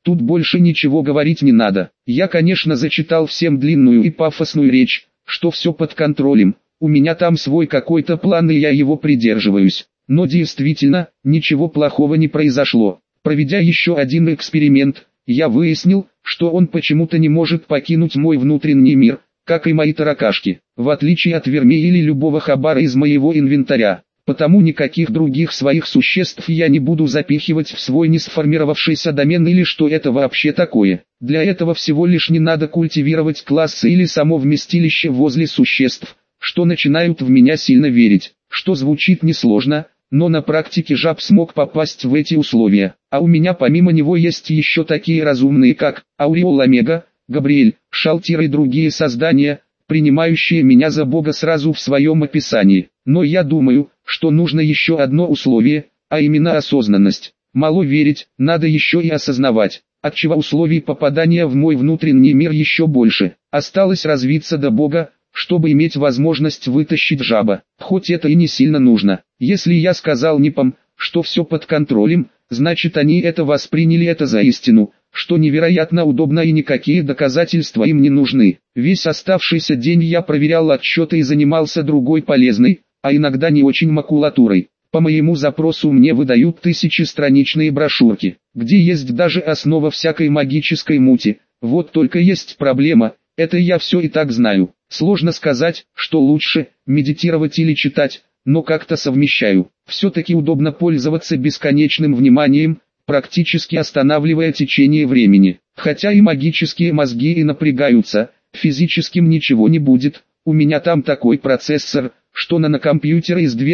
Тут больше ничего говорить не надо. Я, конечно, зачитал всем длинную и пафосную речь, что все под контролем, у меня там свой какой-то план и я его придерживаюсь. Но действительно, ничего плохого не произошло. Проведя еще один эксперимент, я выяснил, что он почему-то не может покинуть мой внутренний мир, как и мои таракашки, в отличие от верми или любого хабара из моего инвентаря. Потому никаких других своих существ я не буду запихивать в свой не сформировавшийся домен или что это вообще такое. Для этого всего лишь не надо культивировать классы или само вместилище возле существ, что начинают в меня сильно верить, что звучит несложно, но на практике жаб смог попасть в эти условия. А у меня помимо него есть еще такие разумные как Ауреол Омега, Габриэль, Шалтир и другие создания, принимающие меня за Бога сразу в своем описании. Но я думаю, что нужно еще одно условие, а именно осознанность. Мало верить, надо еще и осознавать, отчего условий попадания в мой внутренний мир еще больше. Осталось развиться до Бога, чтобы иметь возможность вытащить жаба, хоть это и не сильно нужно. Если я сказал НИПам, что все под контролем, значит они это восприняли это за истину, что невероятно удобно и никакие доказательства им не нужны. Весь оставшийся день я проверял отчеты и занимался другой полезной, а иногда не очень макулатурой. По моему запросу мне выдают тысячестраничные брошюрки, где есть даже основа всякой магической мути. Вот только есть проблема, это я все и так знаю. Сложно сказать, что лучше, медитировать или читать, но как-то совмещаю. Все-таки удобно пользоваться бесконечным вниманием, практически останавливая течение времени. Хотя и магические мозги и напрягаются, физическим ничего не будет. У меня там такой процессор, что на компьютере из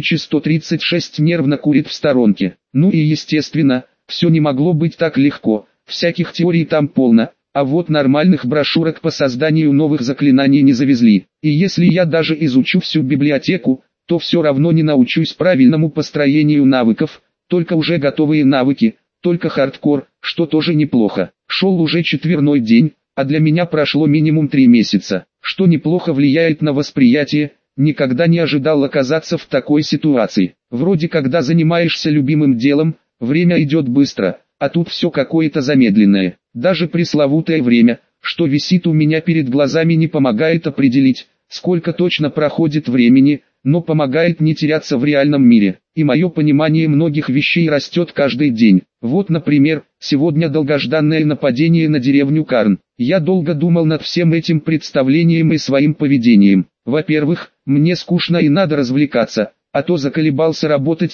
2136 нервно курит в сторонке. Ну и естественно, все не могло быть так легко, всяких теорий там полно, а вот нормальных брошюрок по созданию новых заклинаний не завезли. И если я даже изучу всю библиотеку, то все равно не научусь правильному построению навыков, только уже готовые навыки, только хардкор, что тоже неплохо. Шел уже 4-й день, а для меня прошло минимум 3 месяца, что неплохо влияет на восприятие. Никогда не ожидал оказаться в такой ситуации. Вроде когда занимаешься любимым делом, время идет быстро, а тут все какое-то замедленное. Даже пресловутое время, что висит у меня перед глазами, не помогает определить, сколько точно проходит времени, но помогает не теряться в реальном мире. И мое понимание многих вещей растет каждый день. Вот, например, сегодня долгожданное нападение на деревню Карн. Я долго думал над всем этим представлением и своим поведением. Во-первых, мне скучно и надо развлекаться, а то заколебался работать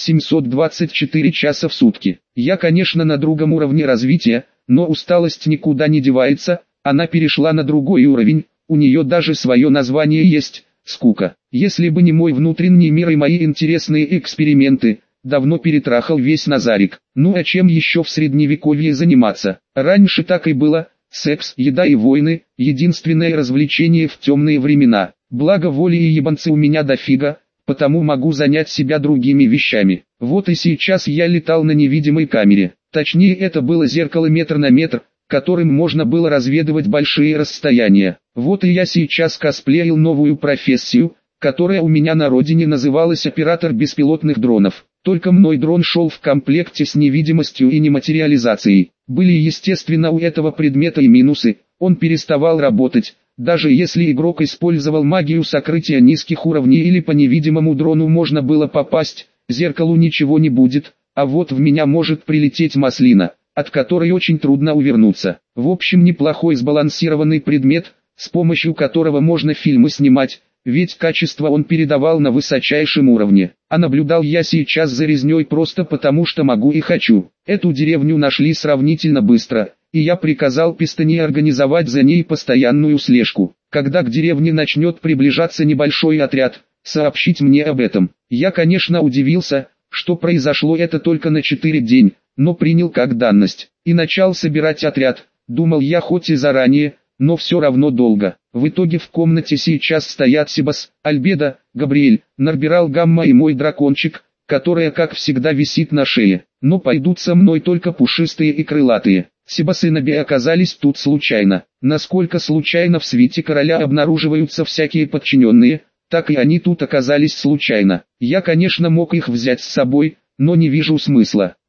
724 часа в сутки. Я, конечно, на другом уровне развития, но усталость никуда не девается, она перешла на другой уровень, у нее даже свое название есть – скука. Если бы не мой внутренний мир и мои интересные эксперименты, давно перетрахал весь Назарик. Ну а чем еще в средневековье заниматься? Раньше так и было, секс, еда и войны – единственное развлечение в темные времена. Благо воли и ебанцы у меня дофига, потому могу занять себя другими вещами. Вот и сейчас я летал на невидимой камере. Точнее, это было зеркало метр на метр, которым можно было разведывать большие расстояния. Вот и я сейчас косплеил новую профессию, которая у меня на родине называлась оператор беспилотных дронов. Только мой дрон шел в комплекте с невидимостью и нематериализацией. Были естественно у этого предмета и минусы, он переставал работать. Даже если игрок использовал магию сокрытия низких уровней или по невидимому дрону можно было попасть, зеркалу ничего не будет, а вот в меня может прилететь маслина, от которой очень трудно увернуться. В общем, неплохой сбалансированный предмет, с помощью которого можно фильмы снимать, ведь качество он передавал на высочайшем уровне. А наблюдал я сейчас за резней просто потому, что могу и хочу. Эту деревню нашли сравнительно быстро, и я приказал Пистани организовать за ней постоянную слежку. Когда к деревне начнет приближаться небольшой отряд, сообщить мне об этом. Я, конечно, удивился, что произошло это только на 4 день, но принял как данность. И начал собирать отряд, думал я хоть и заранее, но все равно долго. В итоге в комнате сейчас стоят Себас, Альбедо, Габриэль, Нарбирал Гамма и мой дракончик, которая как всегда висит на шее. Но пойдут со мной только пушистые и крылатые. Себас и Наби оказались тут случайно. Насколько случайно в свите короля обнаруживаются всякие подчиненные, так и они тут оказались случайно. Я, конечно, мог их взять с собой, но не вижу смысла.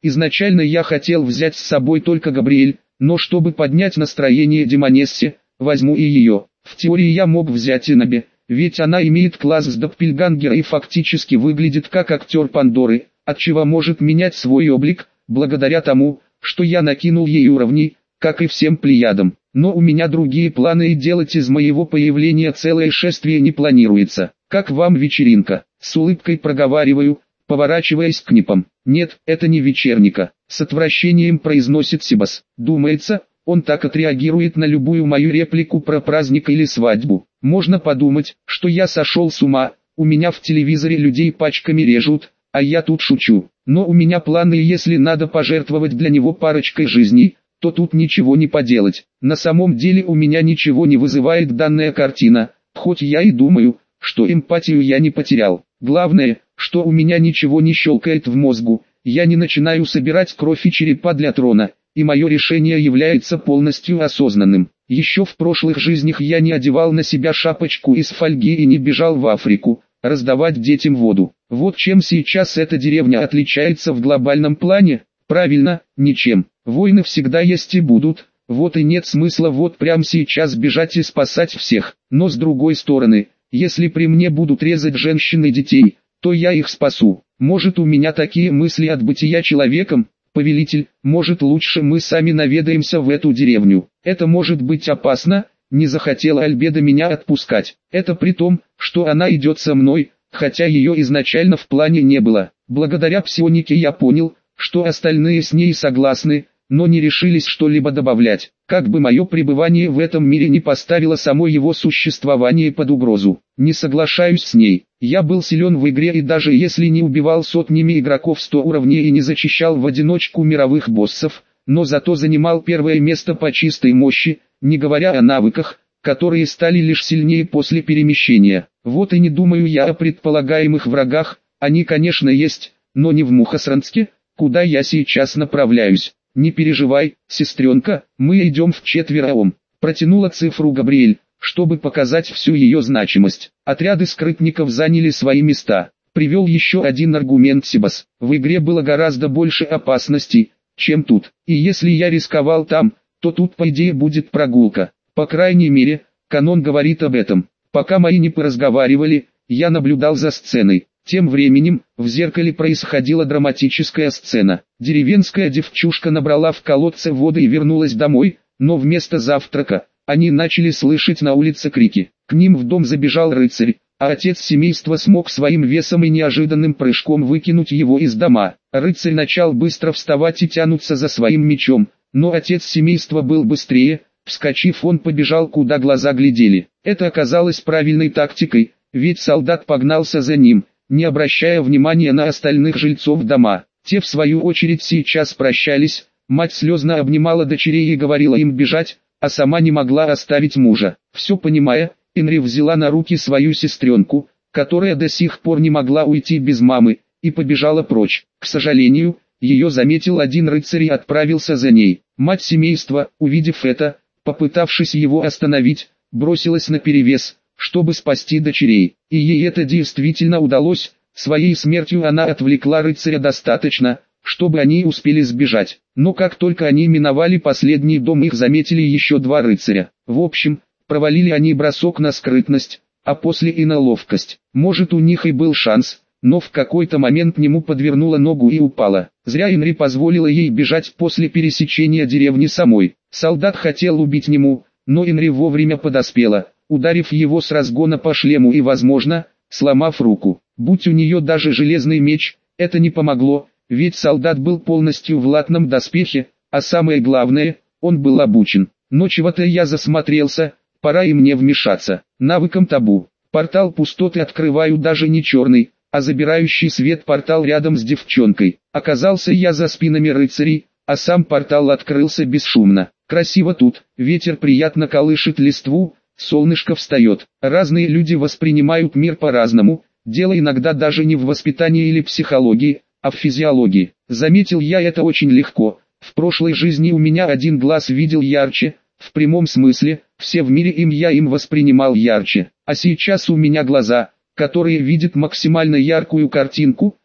Изначально я хотел взять с собой только Габриэль, но чтобы поднять настроение Демонессе, возьму и ее. В теории я мог взять Энаби, ведь она имеет класс с Доппельгангера и фактически выглядит как актер Пандоры, отчего может менять свой облик, благодаря тому, что я накинул ей уровни, как и всем плеядам. Но у меня другие планы и делать из моего появления целое шествие не планируется. Как вам вечеринка? С улыбкой проговариваю, поворачиваясь к Нипам. Нет, это не вечерника. С отвращением произносит Сибас. Думается, он так отреагирует на любую мою реплику про праздник или свадьбу. Можно подумать, что я сошел с ума, у меня в телевизоре людей пачками режут, а я тут шучу. Но у меня планы, и если надо пожертвовать для него парочкой жизней, то тут ничего не поделать. На самом деле у меня ничего не вызывает данная картина, хоть я и думаю, что эмпатию я не потерял. Главное, что у меня ничего не щелкает в мозгу, я не начинаю собирать кровь и черепа для трона, и мое решение является полностью осознанным. Еще в прошлых жизнях я не одевал на себя шапочку из фольги и не бежал в Африку, раздавать детям воду. Вот чем сейчас эта деревня отличается в глобальном плане? Правильно, ничем. Войны всегда есть и будут, вот и нет смысла вот прямо сейчас бежать и спасать всех. Но с другой стороны, если при мне будут резать женщин и детей, то я их спасу. Может, у меня такие мысли от бытия человеком? Повелитель, может, лучше мы сами наведаемся в эту деревню. Это может быть опасно. Не захотела Альбеда меня отпускать. Это при том, что она идет со мной, хотя ее изначально в плане не было. Благодаря псионике я понял, что остальные с ней согласны, но не решились что-либо добавлять. Как бы мое пребывание в этом мире не поставило само его существование под угрозу. Не соглашаюсь с ней. Я был силен в игре, и даже если не убивал сотнями игроков 100 уровней и не зачищал в одиночку мировых боссов, но зато занимал первое место по чистой мощи, не говоря о навыках, которые стали лишь сильнее после перемещения. Вот и не думаю я о предполагаемых врагах, они конечно есть, но не в Мухосранске, куда я сейчас направляюсь. Не переживай, сестренка, мы идем вчетвером. Протянула цифру Габриэль, чтобы показать всю ее значимость. Отряды скрытников заняли свои места. Привел еще один аргумент Сибас. В игре было гораздо больше опасностей, чем тут. И если я рисковал там, то тут по идее будет прогулка. По крайней мере, канон говорит об этом. Пока мои не поразговаривали, я наблюдал за сценой. Тем временем, в зеркале происходила драматическая сцена. Деревенская девчушка набрала в колодце воды и вернулась домой, но вместо завтрака, они начали слышать на улице крики. К ним в дом забежал рыцарь, а отец семейства смог своим весом и неожиданным прыжком выкинуть его из дома. Рыцарь начал быстро вставать и тянуться за своим мечом, но отец семейства был быстрее, вскочив он побежал куда глаза глядели. Это оказалось правильной тактикой, ведь солдат погнался за ним, не обращая внимания на остальных жильцов дома. Те в свою очередь сейчас прощались, мать слезно обнимала дочерей и говорила им бежать, а сама не могла оставить мужа. Все понимая, Энри взяла на руки свою сестренку, которая до сих пор не могла уйти без мамы, и побежала прочь. К сожалению, ее заметил один рыцарь и отправился за ней. Мать семейства, увидев это, попытавшись его остановить, бросилась наперевес, чтобы спасти дочерей. И ей это действительно удалось. Своей смертью она отвлекла рыцаря достаточно, чтобы они успели сбежать. Но как только они миновали последний дом, их заметили еще два рыцаря. В общем, провалили они бросок на скрытность, а после и на ловкость. Может, у них и был шанс, но в какой-то момент нему подвернула ногу и упала. Зря Энри позволила ей бежать после пересечения деревни самой. Солдат хотел убить Нему, но Энри вовремя подоспела, ударив его с разгона по шлему и, возможно, сломав руку. Будь у нее даже железный меч, это не помогло, ведь солдат был полностью в латном доспехе, а самое главное, он был обучен. Но чего-то я засмотрелся, пора и мне вмешаться. Навыком табу. Портал пустоты открываю даже не черный, а забирающий свет портал рядом с девчонкой. Оказался я за спинами рыцарей, а сам портал открылся бесшумно. Красиво тут, ветер приятно колышет листву, солнышко встает. Разные люди воспринимают мир по-разному, дело иногда даже не в воспитании или психологии, а в физиологии. Заметил я это очень легко. В прошлой жизни у меня один глаз видел ярче, в прямом смысле, все в мире я им воспринимал ярче. А сейчас у меня глаза, которые видят максимально яркую картинку,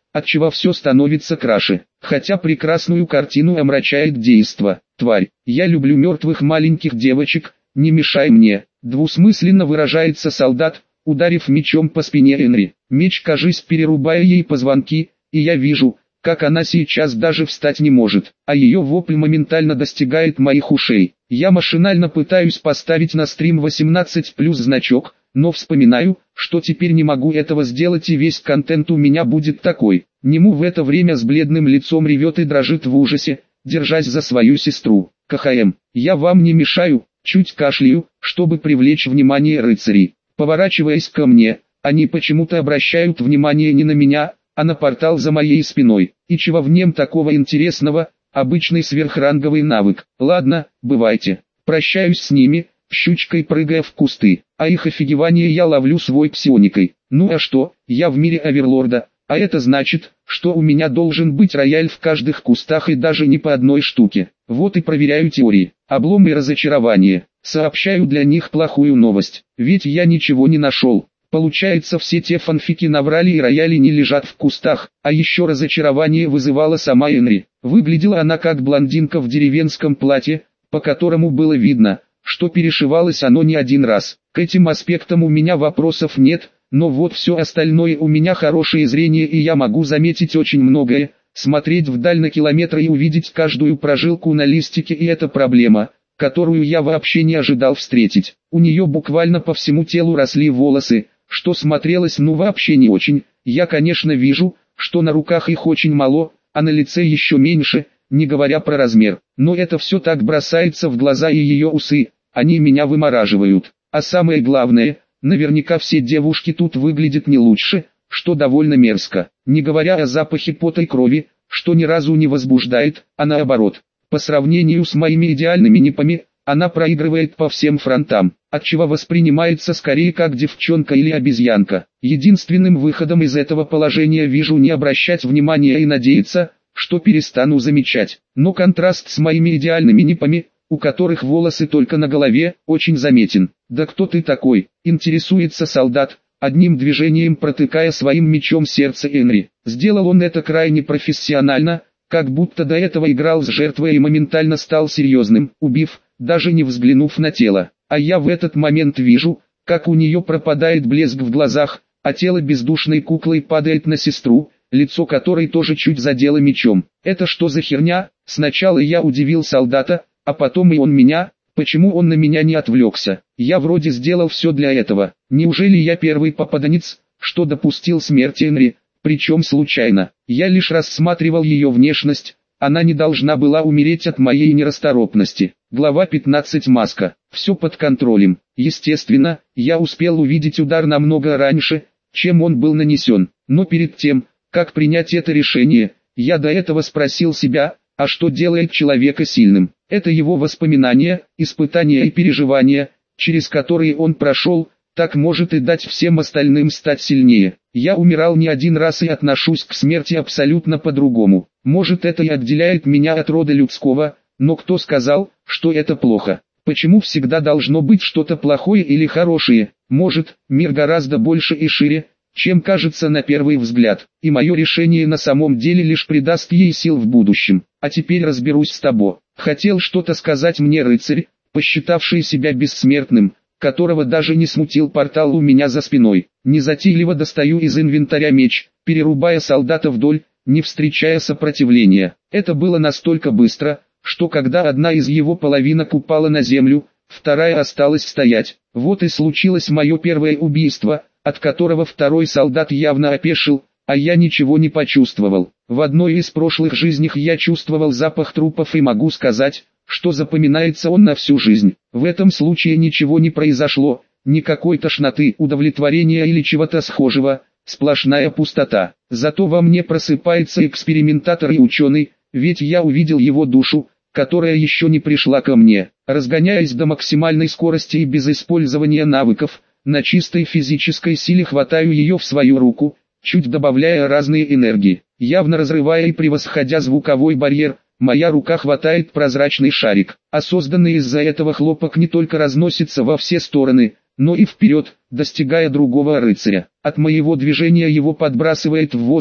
отчего все становится краше, хотя прекрасную картину омрачает действо. Тварь, я люблю мертвых маленьких девочек, не мешай мне, двусмысленно выражается солдат, ударив мечом по спине Энри. Меч, кажись, перерубая ей позвонки, и я вижу, как она сейчас даже встать не может, а ее вопль моментально достигает моих ушей. Я машинально пытаюсь поставить на стрим 18+ значок, но вспоминаю, что теперь не могу этого сделать и весь контент у меня будет такой. Нему в это время с бледным лицом ревет и дрожит в ужасе, держась за свою сестру. КХМ, я вам не мешаю, чуть кашляю, чтобы привлечь внимание рыцарей. Поворачиваясь ко мне, они почему-то обращают внимание не на меня, а на портал за моей спиной. И чего в нем такого интересного? Обычный сверхранговый навык. Ладно, бывайте. Прощаюсь с ними, щучкой прыгая в кусты. А их офигевание я ловлю свой псионикой. Ну а что, я в мире Оверлорда, а это значит, что у меня должен быть рояль в каждых кустах и даже не по одной штуке. Вот и проверяю теории. Облом и разочарование. Сообщаю для них плохую новость. Ведь я ничего не нашел. Получается, все те фанфики наврали и рояли не лежат в кустах, а еще разочарование вызывала сама Энри. Выглядела она как блондинка в деревенском платье, по которому было видно, что перешивалось оно не один раз. К этим аспектам у меня вопросов нет, но вот все остальное у меня хорошее зрение и я могу заметить очень многое, смотреть вдаль на километры и увидеть каждую прожилку на листике, и это проблема, которую я вообще не ожидал встретить. У нее буквально по всему телу росли волосы, что смотрелось ну вообще не очень. Я, конечно, вижу, что на руках их очень мало, а на лице еще меньше, не говоря про размер. Но это все так бросается в глаза, и ее усы, они меня вымораживают. А самое главное, наверняка все девушки тут выглядят не лучше, что довольно мерзко. Не говоря о запахе пота и крови, что ни разу не возбуждает, а наоборот. По сравнению с моими идеальными нипами, она проигрывает по всем фронтам, отчего воспринимается скорее как девчонка или обезьянка. Единственным выходом из этого положения вижу не обращать внимания и надеяться, что перестану замечать. Но контраст с моими идеальными нипами, у которых волосы только на голове, очень заметен. «Да кто ты такой?» – интересуется солдат, одним движением протыкая своим мечом сердце Энри. Сделал он это крайне профессионально, как будто до этого играл с жертвой и моментально стал серьезным, убив, даже не взглянув на тело. А я в этот момент вижу, как у нее пропадает блеск в глазах, а тело бездушной куклой падает на сестру, лицо которой тоже чуть задело мечом. Это что за херня? Сначала я удивил солдата, а потом и он меня. Почему он на меня не отвлекся? Я вроде сделал все для этого. Неужели я первый попаданец, что допустил смерть Энри? Причем случайно. Я лишь рассматривал ее внешность, она не должна была умереть от моей нерасторопности. Глава 15. Маска. Все под контролем. Естественно, я успел увидеть удар намного раньше, чем он был нанесен. Но перед тем, как принять это решение, я до этого спросил себя, а что делает человека сильным? Это его воспоминания, испытания и переживания, через которые он прошел, так может и дать всем остальным стать сильнее. Я умирал не один раз и отношусь к смерти абсолютно по-другому. Может, это и отделяет меня от рода людского, но кто сказал, что это плохо? Почему всегда должно быть что-то плохое или хорошее? Может, мир гораздо больше и шире, чем кажется на первый взгляд, и мое решение на самом деле лишь придаст ей сил в будущем. А теперь разберусь с тобой. Хотел что-то сказать мне рыцарь, посчитавший себя бессмертным, которого даже не смутил портал у меня за спиной. Незатейливо достаю из инвентаря меч, перерубая солдата вдоль, не встречая сопротивления. Это было настолько быстро, что когда одна из его половинок упала на землю, вторая осталась стоять. Вот и случилось мое первое убийство, от которого второй солдат явно опешил, а я ничего не почувствовал. В одной из прошлых жизней я чувствовал запах трупов и могу сказать, что запоминается он на всю жизнь. В этом случае ничего не произошло, никакой тошноты, удовлетворения или чего-то схожего, сплошная пустота. Зато во мне просыпается экспериментатор и ученый, ведь я увидел его душу, которая еще не пришла ко мне. Разгоняясь до максимальной скорости и без использования навыков, на чистой физической силе хватаю ее в свою руку, чуть добавляя разные энергии. Явно разрывая и превосходя звуковой барьер, моя рука хватает прозрачный шарик, а созданный из-за этого хлопок не только разносится во все стороны, но и вперед, достигая другого рыцаря. От моего движения его подбрасывает в воздух,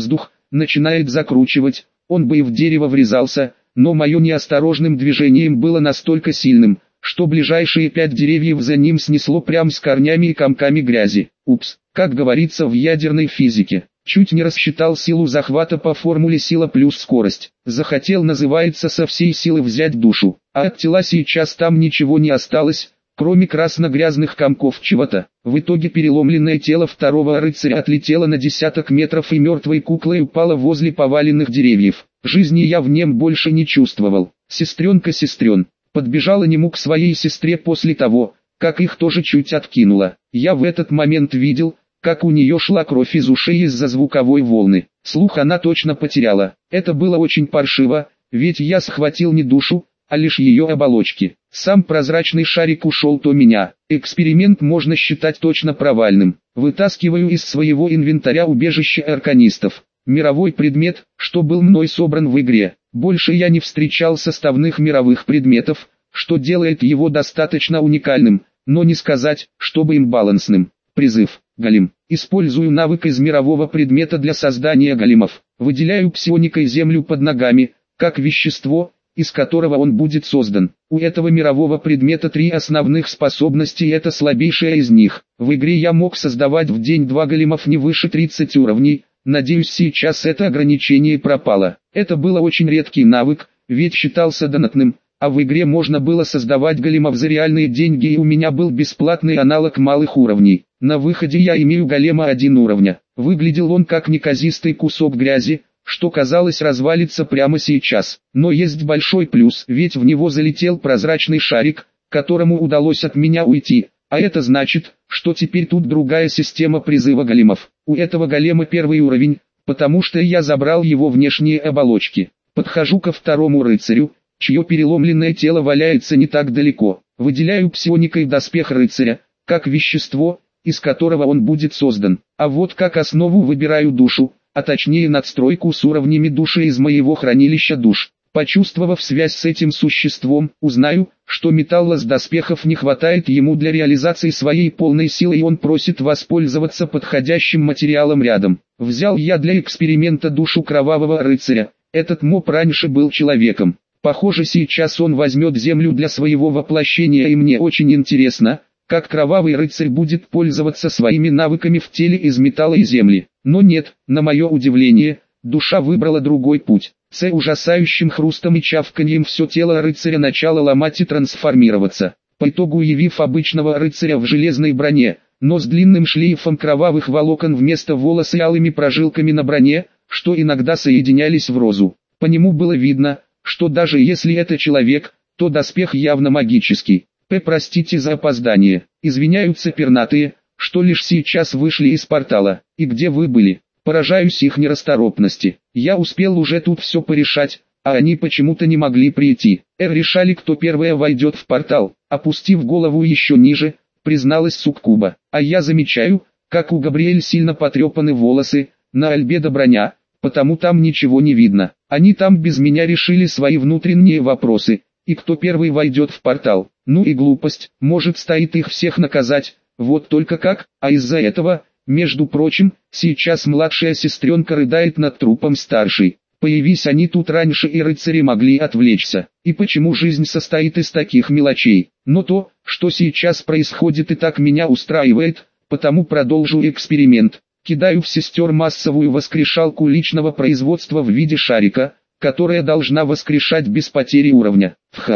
начинает закручивать, он бы и в дерево врезался, но мое неосторожным движением было настолько сильным, что ближайшие 5 деревьев за ним снесло прям с корнями и комками грязи. Упс, как говорится в ядерной физике. Чуть не рассчитал силу захвата по формуле сила плюс скорость. Захотел, называется, со всей силы взять душу. А от тела сейчас там ничего не осталось, кроме красно-грязных комков чего-то. В итоге переломленное тело второго рыцаря отлетело на десяток метров и мертвой куклой упало возле поваленных деревьев. Жизни я в нем больше не чувствовал. Сестренка, подбежала нему к своей сестре после того, как их тоже чуть откинуло. Я в этот момент видел, как у нее шла кровь из ушей из-за звуковой волны. Слух она точно потеряла. Это было очень паршиво, ведь я схватил не душу, а лишь ее оболочки. Сам прозрачный шарик ушел то меня. Эксперимент можно считать точно провальным. Вытаскиваю из своего инвентаря убежище арканистов. Мировой предмет, что был мной собран в игре. Больше я не встречал составных мировых предметов, что делает его достаточно уникальным, но не сказать, чтобы имбалансным. Призыв. Голем. Использую навык из мирового предмета для создания големов. Выделяю псионикой землю под ногами, как вещество, из которого он будет создан. У этого мирового предмета 3 основных способности, и это слабейшая из них. В игре я мог создавать в день 2 големов не выше 30 уровней, надеюсь сейчас это ограничение пропало. Это было очень редкий навык, ведь считался донатным, а в игре можно было создавать големов за реальные деньги, и у меня был бесплатный аналог малых уровней. На выходе я имею голема 1 уровня. Выглядел он как неказистый кусок грязи, что казалось развалится прямо сейчас. Но есть большой плюс, ведь в него залетел прозрачный шарик, которому удалось от меня уйти. А это значит, что теперь тут другая система призыва големов. У этого голема 1 уровень, потому что я забрал его внешние оболочки. Подхожу ко второму рыцарю, чье переломленное тело валяется не так далеко. Выделяю псионикой доспех рыцаря, как вещество, из которого он будет создан. А вот как основу выбираю душу, а точнее надстройку с уровнями души из моего хранилища душ. Почувствовав связь с этим существом, узнаю, что металла с доспехов не хватает ему для реализации своей полной силы, и он просит воспользоваться подходящим материалом рядом. Взял я для эксперимента душу кровавого рыцаря. Этот моб раньше был человеком. Похоже, сейчас он возьмет землю для своего воплощения, и мне очень интересно, как кровавый рыцарь будет пользоваться своими навыками в теле из металла и земли. Но нет, на мое удивление, душа выбрала другой путь. С ужасающим хрустом и чавканьем все тело рыцаря начало ломать и трансформироваться. По итогу явив обычного рыцаря в железной броне, но с длинным шлейфом кровавых волокон вместо волос и алыми прожилками на броне, что иногда соединялись в розу. По нему было видно, что даже если это человек, то доспех явно магический. Простите за опоздание. Извиняются пернатые, что лишь сейчас вышли из портала. И где вы были? Поражаюсь их нерасторопности. Я успел уже тут все порешать, а они почему-то не могли прийти. Решали, кто первая войдет в портал. Опустив голову еще ниже, призналась суккуба. А я замечаю, как у Габриэль сильно потрепаны волосы, на Альбедо броня, потому там ничего не видно. Они там без меня решили свои внутренние вопросы. И кто первый войдет в портал? Ну и глупость, может, стоит их всех наказать, вот только как, а из-за этого, между прочим, сейчас младшая сестренка рыдает над трупом старшей. Появись они тут раньше, и рыцари могли отвлечься. И почему жизнь состоит из таких мелочей? Но то, что сейчас происходит, и так меня устраивает, потому продолжу эксперимент. Кидаю в сестер массовую воскрешалку личного производства в виде шарика, которая должна воскрешать без потери уровня.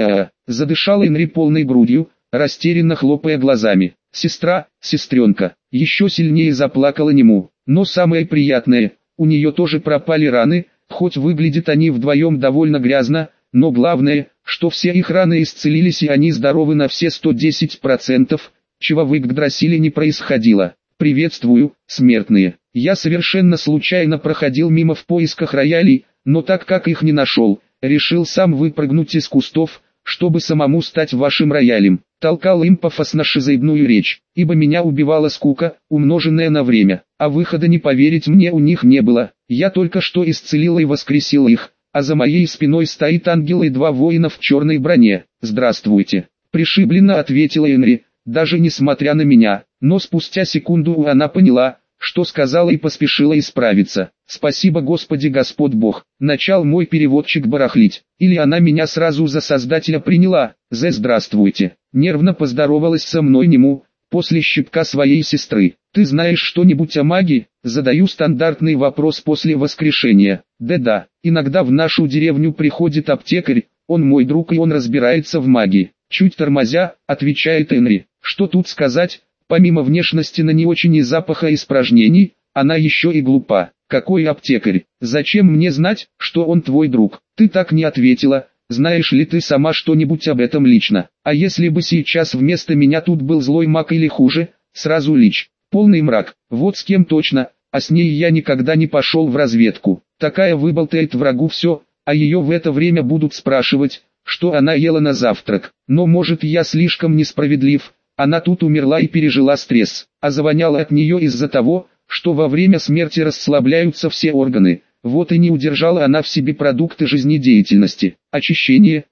Задышала Энри полной грудью, растерянно хлопая глазами. Сестренка, еще сильнее заплакала нему. Но самое приятное, у нее тоже пропали раны, хоть выглядят они вдвоем довольно грязно, но главное, что все их раны исцелились и они здоровы на все 110%, чего в Игдрасиле не происходило. Приветствую, смертные. Я совершенно случайно проходил мимо в поисках роялей, но так как их не нашел, решил сам выпрыгнуть из кустов, чтобы самому стать вашим роялем. Толкал им пафосно-шизоидную речь, ибо меня убивала скука, умноженная на время, а выхода, не поверить мне, у них не было. Я только что исцелил и воскресил их, а за моей спиной стоит ангел и 2 воина в черной броне. «Здравствуйте», — пришибленно ответила Энри, даже несмотря на меня, но спустя секунду она поняла, что сказала, и поспешила исправиться. Спасибо Господи Господь Бог. Начал мой переводчик барахлить. Или она меня сразу за создателя приняла. Здравствуйте. Нервно поздоровалась со мной Нему, после щипка своей сестры. Ты знаешь что-нибудь о магии? Задаю стандартный вопрос после воскрешения. Да, иногда в нашу деревню приходит аптекарь, он мой друг и он разбирается в магии. Чуть тормозя, отвечает Энри. Что тут сказать, помимо внешности на не очень и запаха испражнений, она еще и глупа. Какой аптекарь? Зачем мне знать, что он твой друг? Ты так не ответила. Знаешь ли ты сама что-нибудь об этом лично? А если бы сейчас вместо меня тут был злой маг или хуже, сразу лич. Полный мрак. Вот с кем точно, а с ней я никогда не пошел в разведку. Такая выболтает врагу все, а ее в это время будут спрашивать, что она ела на завтрак. Но может я слишком несправедлив, она тут умерла и пережила стресс, а завоняла от нее из-за того, что во время смерти расслабляются все органы. Вот и не удержала она в себе продукты жизнедеятельности. Очищение.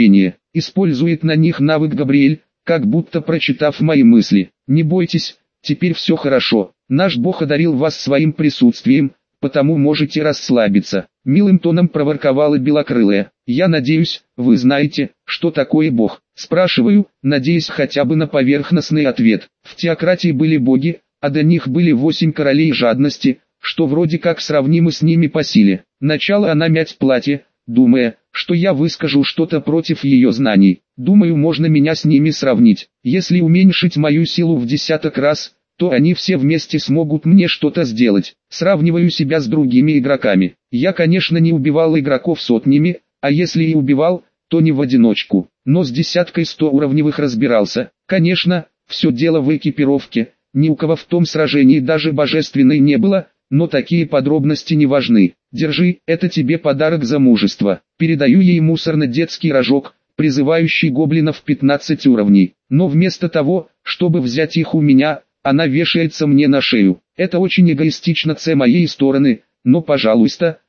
Использует на них навык Габриэль, как будто прочитав мои мысли. Не бойтесь, теперь все хорошо. Наш Бог одарил вас своим присутствием, потому можете расслабиться. Милым тоном проворковала белокрылая. Я надеюсь, вы знаете, что такое Бог. Спрашиваю, надеясь хотя бы на поверхностный ответ. В теократии были боги, а до них были 8 королей жадности, что вроде как сравнимы с ними по силе. Начала она мять платье, думая, что я выскажу что-то против ее знаний. Думаю, можно меня с ними сравнить. Если уменьшить мою силу в 10 раз, то они все вместе смогут мне что-то сделать. Сравниваю себя с другими игроками. Я, конечно, не убивал игроков сотнями, а если и убивал, то не в одиночку. Но с десяткой 100-уровневых разбирался. Конечно, все дело в экипировке. Ни у кого в том сражении даже божественной не было, но такие подробности не важны. Держи, это тебе подарок за мужество. Передаю ей мусорно-детский рожок, призывающий гоблинов 15 уровней. Но вместо того, чтобы взять их у меня, она вешается мне на шею. Это очень эгоистично с моей стороны, но пожалуйста,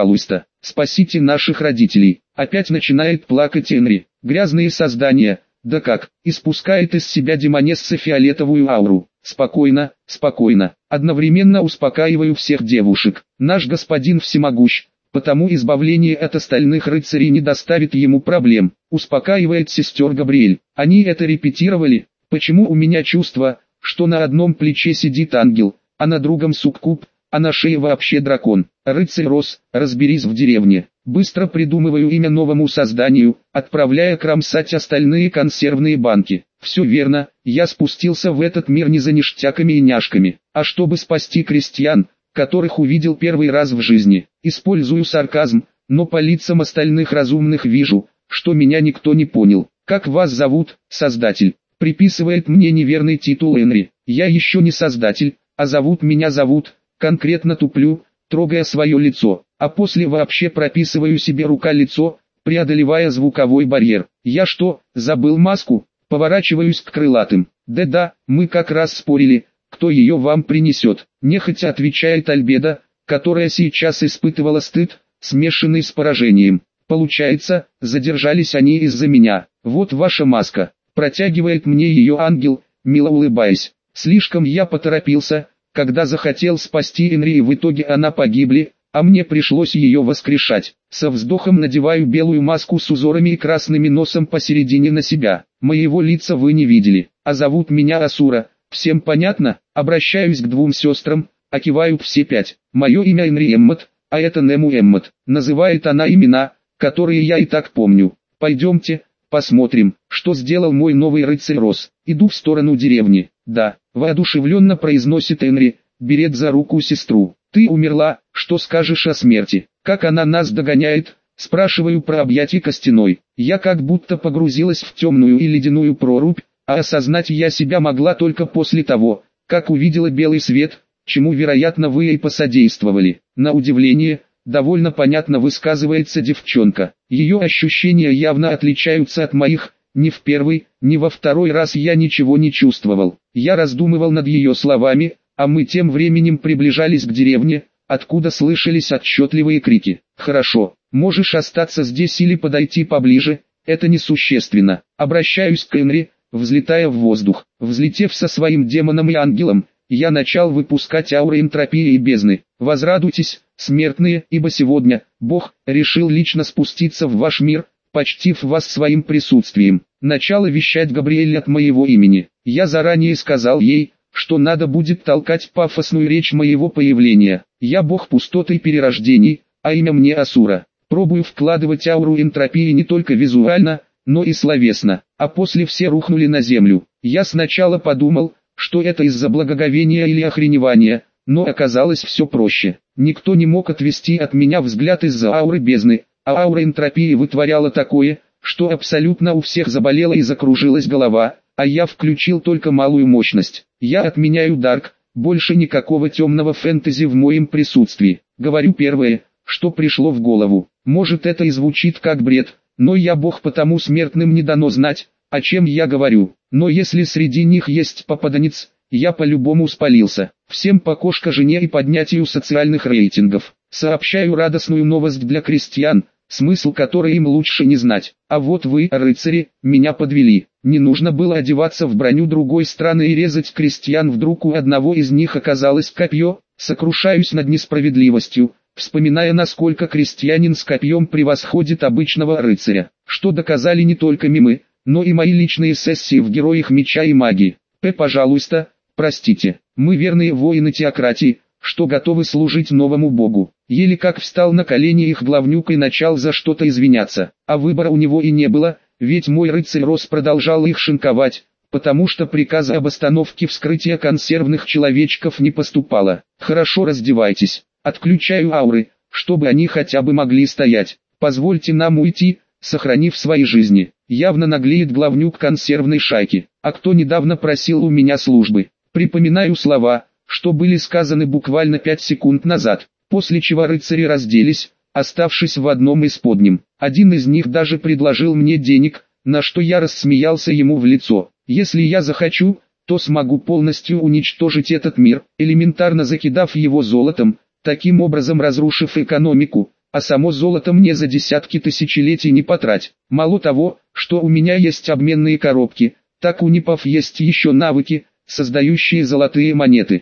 спасите наших родителей. Опять начинает плакать Энри. Грязные создания. Да как, испускает из себя демонесса фиолетовую ауру. Спокойно, одновременно успокаиваю всех девушек. Наш господин всемогущ, потому избавление от остальных рыцарей не доставит ему проблем. Успокаивает сестер Габриэль. Они это репетировали. Почему у меня чувство, что на одном плече сидит ангел, а на другом суккуб, а на шее вообще дракон? Рыцарь Рос, разберись в деревне. Быстро придумываю имя новому созданию, отправляя кромсать остальные консервные банки. Все верно, я спустился в этот мир не за ништяками и няшками, а чтобы спасти крестьян, которых увидел первый раз в жизни. Использую сарказм, но по лицам остальных разумных вижу, что меня никто не понял. Как вас зовут, создатель? Приписывает мне неверный титул Энри. Я еще не создатель, а меня зовут, конкретно туплю, трогая свое лицо, а после вообще прописываю себе рука-лицо, преодолевая звуковой барьер. Я что, забыл маску? Поворачиваюсь к крылатым. Да, мы как раз спорили, кто ее вам принесет. Нехотя отвечает Альбеда, которая сейчас испытывала стыд, смешанный с поражением. Получается, задержались они из-за меня. Вот ваша маска. Протягивает мне ее ангел, мило улыбаясь. Слишком я поторопился, когда захотел спасти Энри, и в итоге она погибли, а мне пришлось ее воскрешать. Со вздохом надеваю белую маску с узорами и красными носом посередине на себя. Моего лица вы не видели, а зовут меня Асура. Всем понятно? Обращаюсь к двум сестрам, а кивают все 5. Мое имя Энри Эммот, а это Нему Эммот. Называет она имена, которые я и так помню. Пойдемте, посмотрим, что сделал мой новый рыцарь Рос. Иду в сторону деревни. Да, воодушевленно произносит Энри, берет за руку сестру. Ты умерла, что скажешь о смерти? Как она нас догоняет? Спрашиваю про объятие костяной. Я как будто погрузилась в темную и ледяную прорубь, а осознать я себя могла только после того, как увидела белый свет, чему, вероятно, вы и посодействовали. На удивление, довольно понятно высказывается девчонка. Ее ощущения явно отличаются от моих. Ни в первый, ни во второй раз я ничего не чувствовал. Я раздумывал над ее словами, а мы тем временем приближались к деревне, откуда слышались отчетливые крики. Хорошо, можешь остаться здесь или подойти поближе, это несущественно. Обращаюсь к Энри, взлетая в воздух. Взлетев со своим демоном и ангелом, я начал выпускать ауры энтропии и бездны. Возрадуйтесь, смертные, ибо сегодня Бог решил лично спуститься в ваш мир, почтив вас своим присутствием. Начало вещать Габриэль от моего имени. Я заранее сказал ей, что надо будет толкать пафосную речь моего появления. Я бог пустоты и перерождений, а имя мне Асура. Пробую вкладывать ауру энтропии не только визуально, но и словесно, а после все рухнули на землю. Я сначала подумал, что это из-за благоговения или охреневания, но оказалось все проще. Никто не мог отвести от меня взгляд из-за ауры бездны, а аура энтропии вытворяла такое, что абсолютно у всех заболела и закружилась голова, а я включил только малую мощность. Я отменяю Дарк, больше никакого темного фэнтези в моем присутствии. Говорю первое, что пришло в голову. Может, это и звучит как бред, но я бог, потому смертным не дано знать, о чем я говорю. Но если среди них есть попаданец, я по-любому спалился. Всем по кошка жене и поднятию социальных рейтингов. Сообщаю радостную новость для крестьян, смысл которой им лучше не знать. А вот вы, рыцари, меня подвели. Не нужно было одеваться в броню другой страны и резать крестьян, вдруг у одного из них оказалось копье. Сокрушаюсь над несправедливостью, вспоминая, насколько крестьянин с копьем превосходит обычного рыцаря, что доказали не только мемы, но и мои личные сессии в героях меча и магии. Пожалуйста, простите, мы верные воины теократии, что готовы служить новому богу. Еле как встал на колени их главнюк и начал за что-то извиняться, а выбора у него и не было, ведь мой рыцарь Рос продолжал их шинковать, потому что приказа об остановке вскрытия консервных человечков не поступало. Хорошо, раздевайтесь, отключаю ауры, чтобы они хотя бы могли стоять. Позвольте нам уйти, сохранив свои жизни. Явно наглеет главнюк консервной шайки. А кто недавно просил у меня службы? Припоминаю слова, что были сказаны буквально 5 секунд назад, после чего рыцари разделись, оставшись в одном из подним. Один из них даже предложил мне денег, на что я рассмеялся ему в лицо. Если я захочу, то смогу полностью уничтожить этот мир, элементарно закидав его золотом, таким образом разрушив экономику, а само золото мне за десятки тысячелетий не потрать. Мало того, что у меня есть обменные коробки, так у НИПов есть еще навыки, создающие золотые монеты.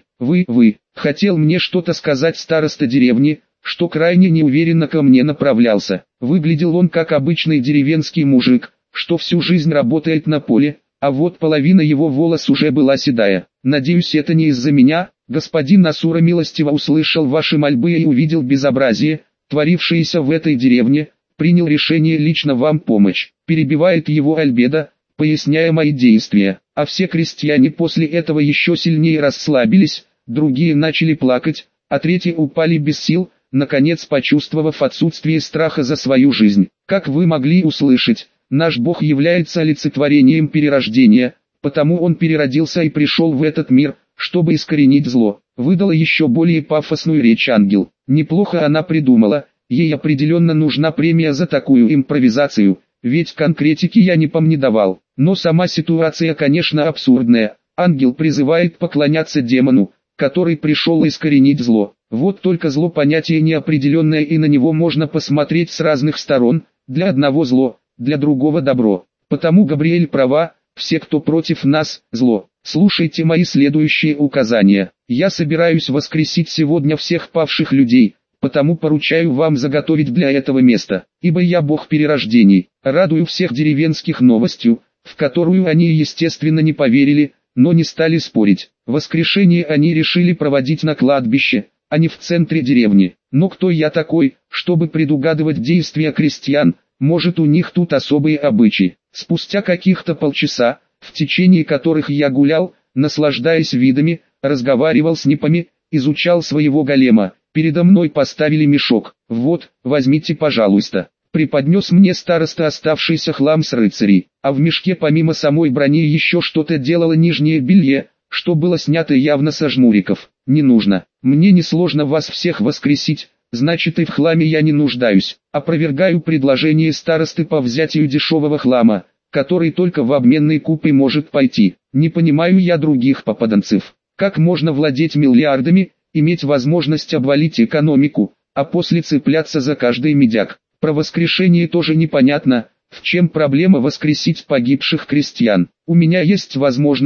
Хотел мне что-то сказать староста деревни, что крайне неуверенно ко мне направлялся. Выглядел он как обычный деревенский мужик, что всю жизнь работает на поле, а вот половина его волос уже была седая. Надеюсь, это не из-за меня. Господин Асура милостиво услышал ваши мольбы и увидел безобразие, творившееся в этой деревне, принял решение лично вам помочь. Перебивает его Альбедо, поясняя мои действия, а все крестьяне после этого еще сильнее расслабились, другие начали плакать, а третьи упали без сил, наконец почувствовав отсутствие страха за свою жизнь. Как вы могли услышать, наш Бог является олицетворением перерождения, потому он переродился и пришел в этот мир, чтобы искоренить зло. Выдала еще более пафосную речь ангел. Неплохо она придумала, ей определенно нужна премия за такую импровизацию, ведь конкретики я НИПам не давал. Но сама ситуация, конечно, абсурдная. Ангел призывает поклоняться демону, который пришел искоренить зло. Вот только зло понятие неопределенное, и на него можно посмотреть с разных сторон, для одного зло, для другого добро. Потому Габриэль права, все, кто против нас, зло. Слушайте мои следующие указания. Я собираюсь воскресить сегодня всех павших людей, потому поручаю вам заготовить для этого место, ибо я бог перерождений. Радую всех деревенских новостью, в которую они естественно не поверили, но не стали спорить. Воскрешение они решили проводить на кладбище, а не в центре деревни. Но кто я такой, чтобы предугадывать действия крестьян? Может, у них тут особые обычаи. Спустя каких-то полчаса, в течение которых я гулял, наслаждаясь видами, разговаривал с НИПами, изучал своего голема, передо мной поставили мешок. Вот, возьмите, пожалуйста. Преподнес мне староста оставшийся хлам с рыцарей, а в мешке помимо самой брони еще что-то делало нижнее белье, что было снято явно со жмуриков. Не нужно, мне несложно вас всех воскресить, значит и в хламе я не нуждаюсь. Опровергаю предложение старосты по взятию дешевого хлама, который только в обменный куб и может пойти. Не понимаю я других попаданцев. Как можно владеть миллиардами, иметь возможность обвалить экономику, а после цепляться за каждый медяк? Про воскрешение тоже непонятно, в чем проблема воскресить погибших крестьян. У меня есть возможность,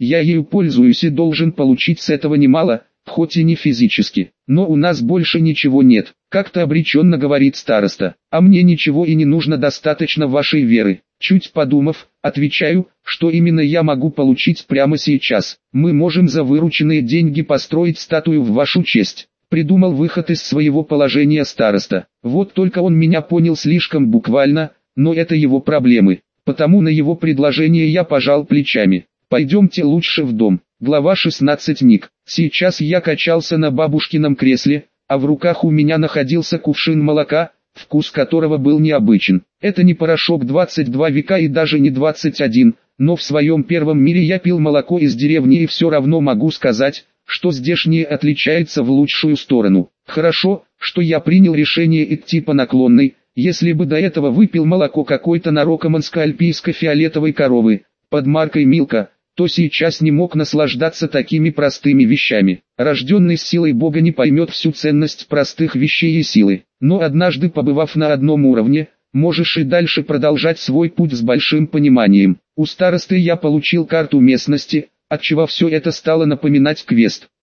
Я ею пользуюсь и должен получить с этого немало, хоть и не физически. Но у нас больше ничего нет, как-то обреченно говорит староста. А мне ничего и не нужно, достаточно вашей веры. Чуть подумав, отвечаю, что именно я могу получить прямо сейчас. Мы можем за вырученные деньги построить статую в вашу честь. Придумал выход из своего положения староста. Вот только он меня понял слишком буквально, но это его проблемы. Потому на его предложение я пожал плечами. Пойдемте лучше в дом. Глава 16. Ник. Сейчас я качался на бабушкином кресле, а в руках у меня находился кувшин молока, вкус которого был необычен. Это не порошок 22 века и даже не 21, но в своем первом мире я пил молоко из деревни и все равно могу сказать, что здешнее отличается в лучшую сторону. Хорошо, что я принял решение идти по наклонной. Если бы до этого выпил молоко какой-то нарокоманско-альпийско-фиолетовой коровы, под маркой Милка, то сейчас не мог наслаждаться такими простыми вещами. Рожденный с силой Бога не поймет всю ценность простых вещей и силы. Но однажды побывав на одном уровне, можешь и дальше продолжать свой путь с большим пониманием. У старосты я получил карту местности, отчего все это стало напоминать квест.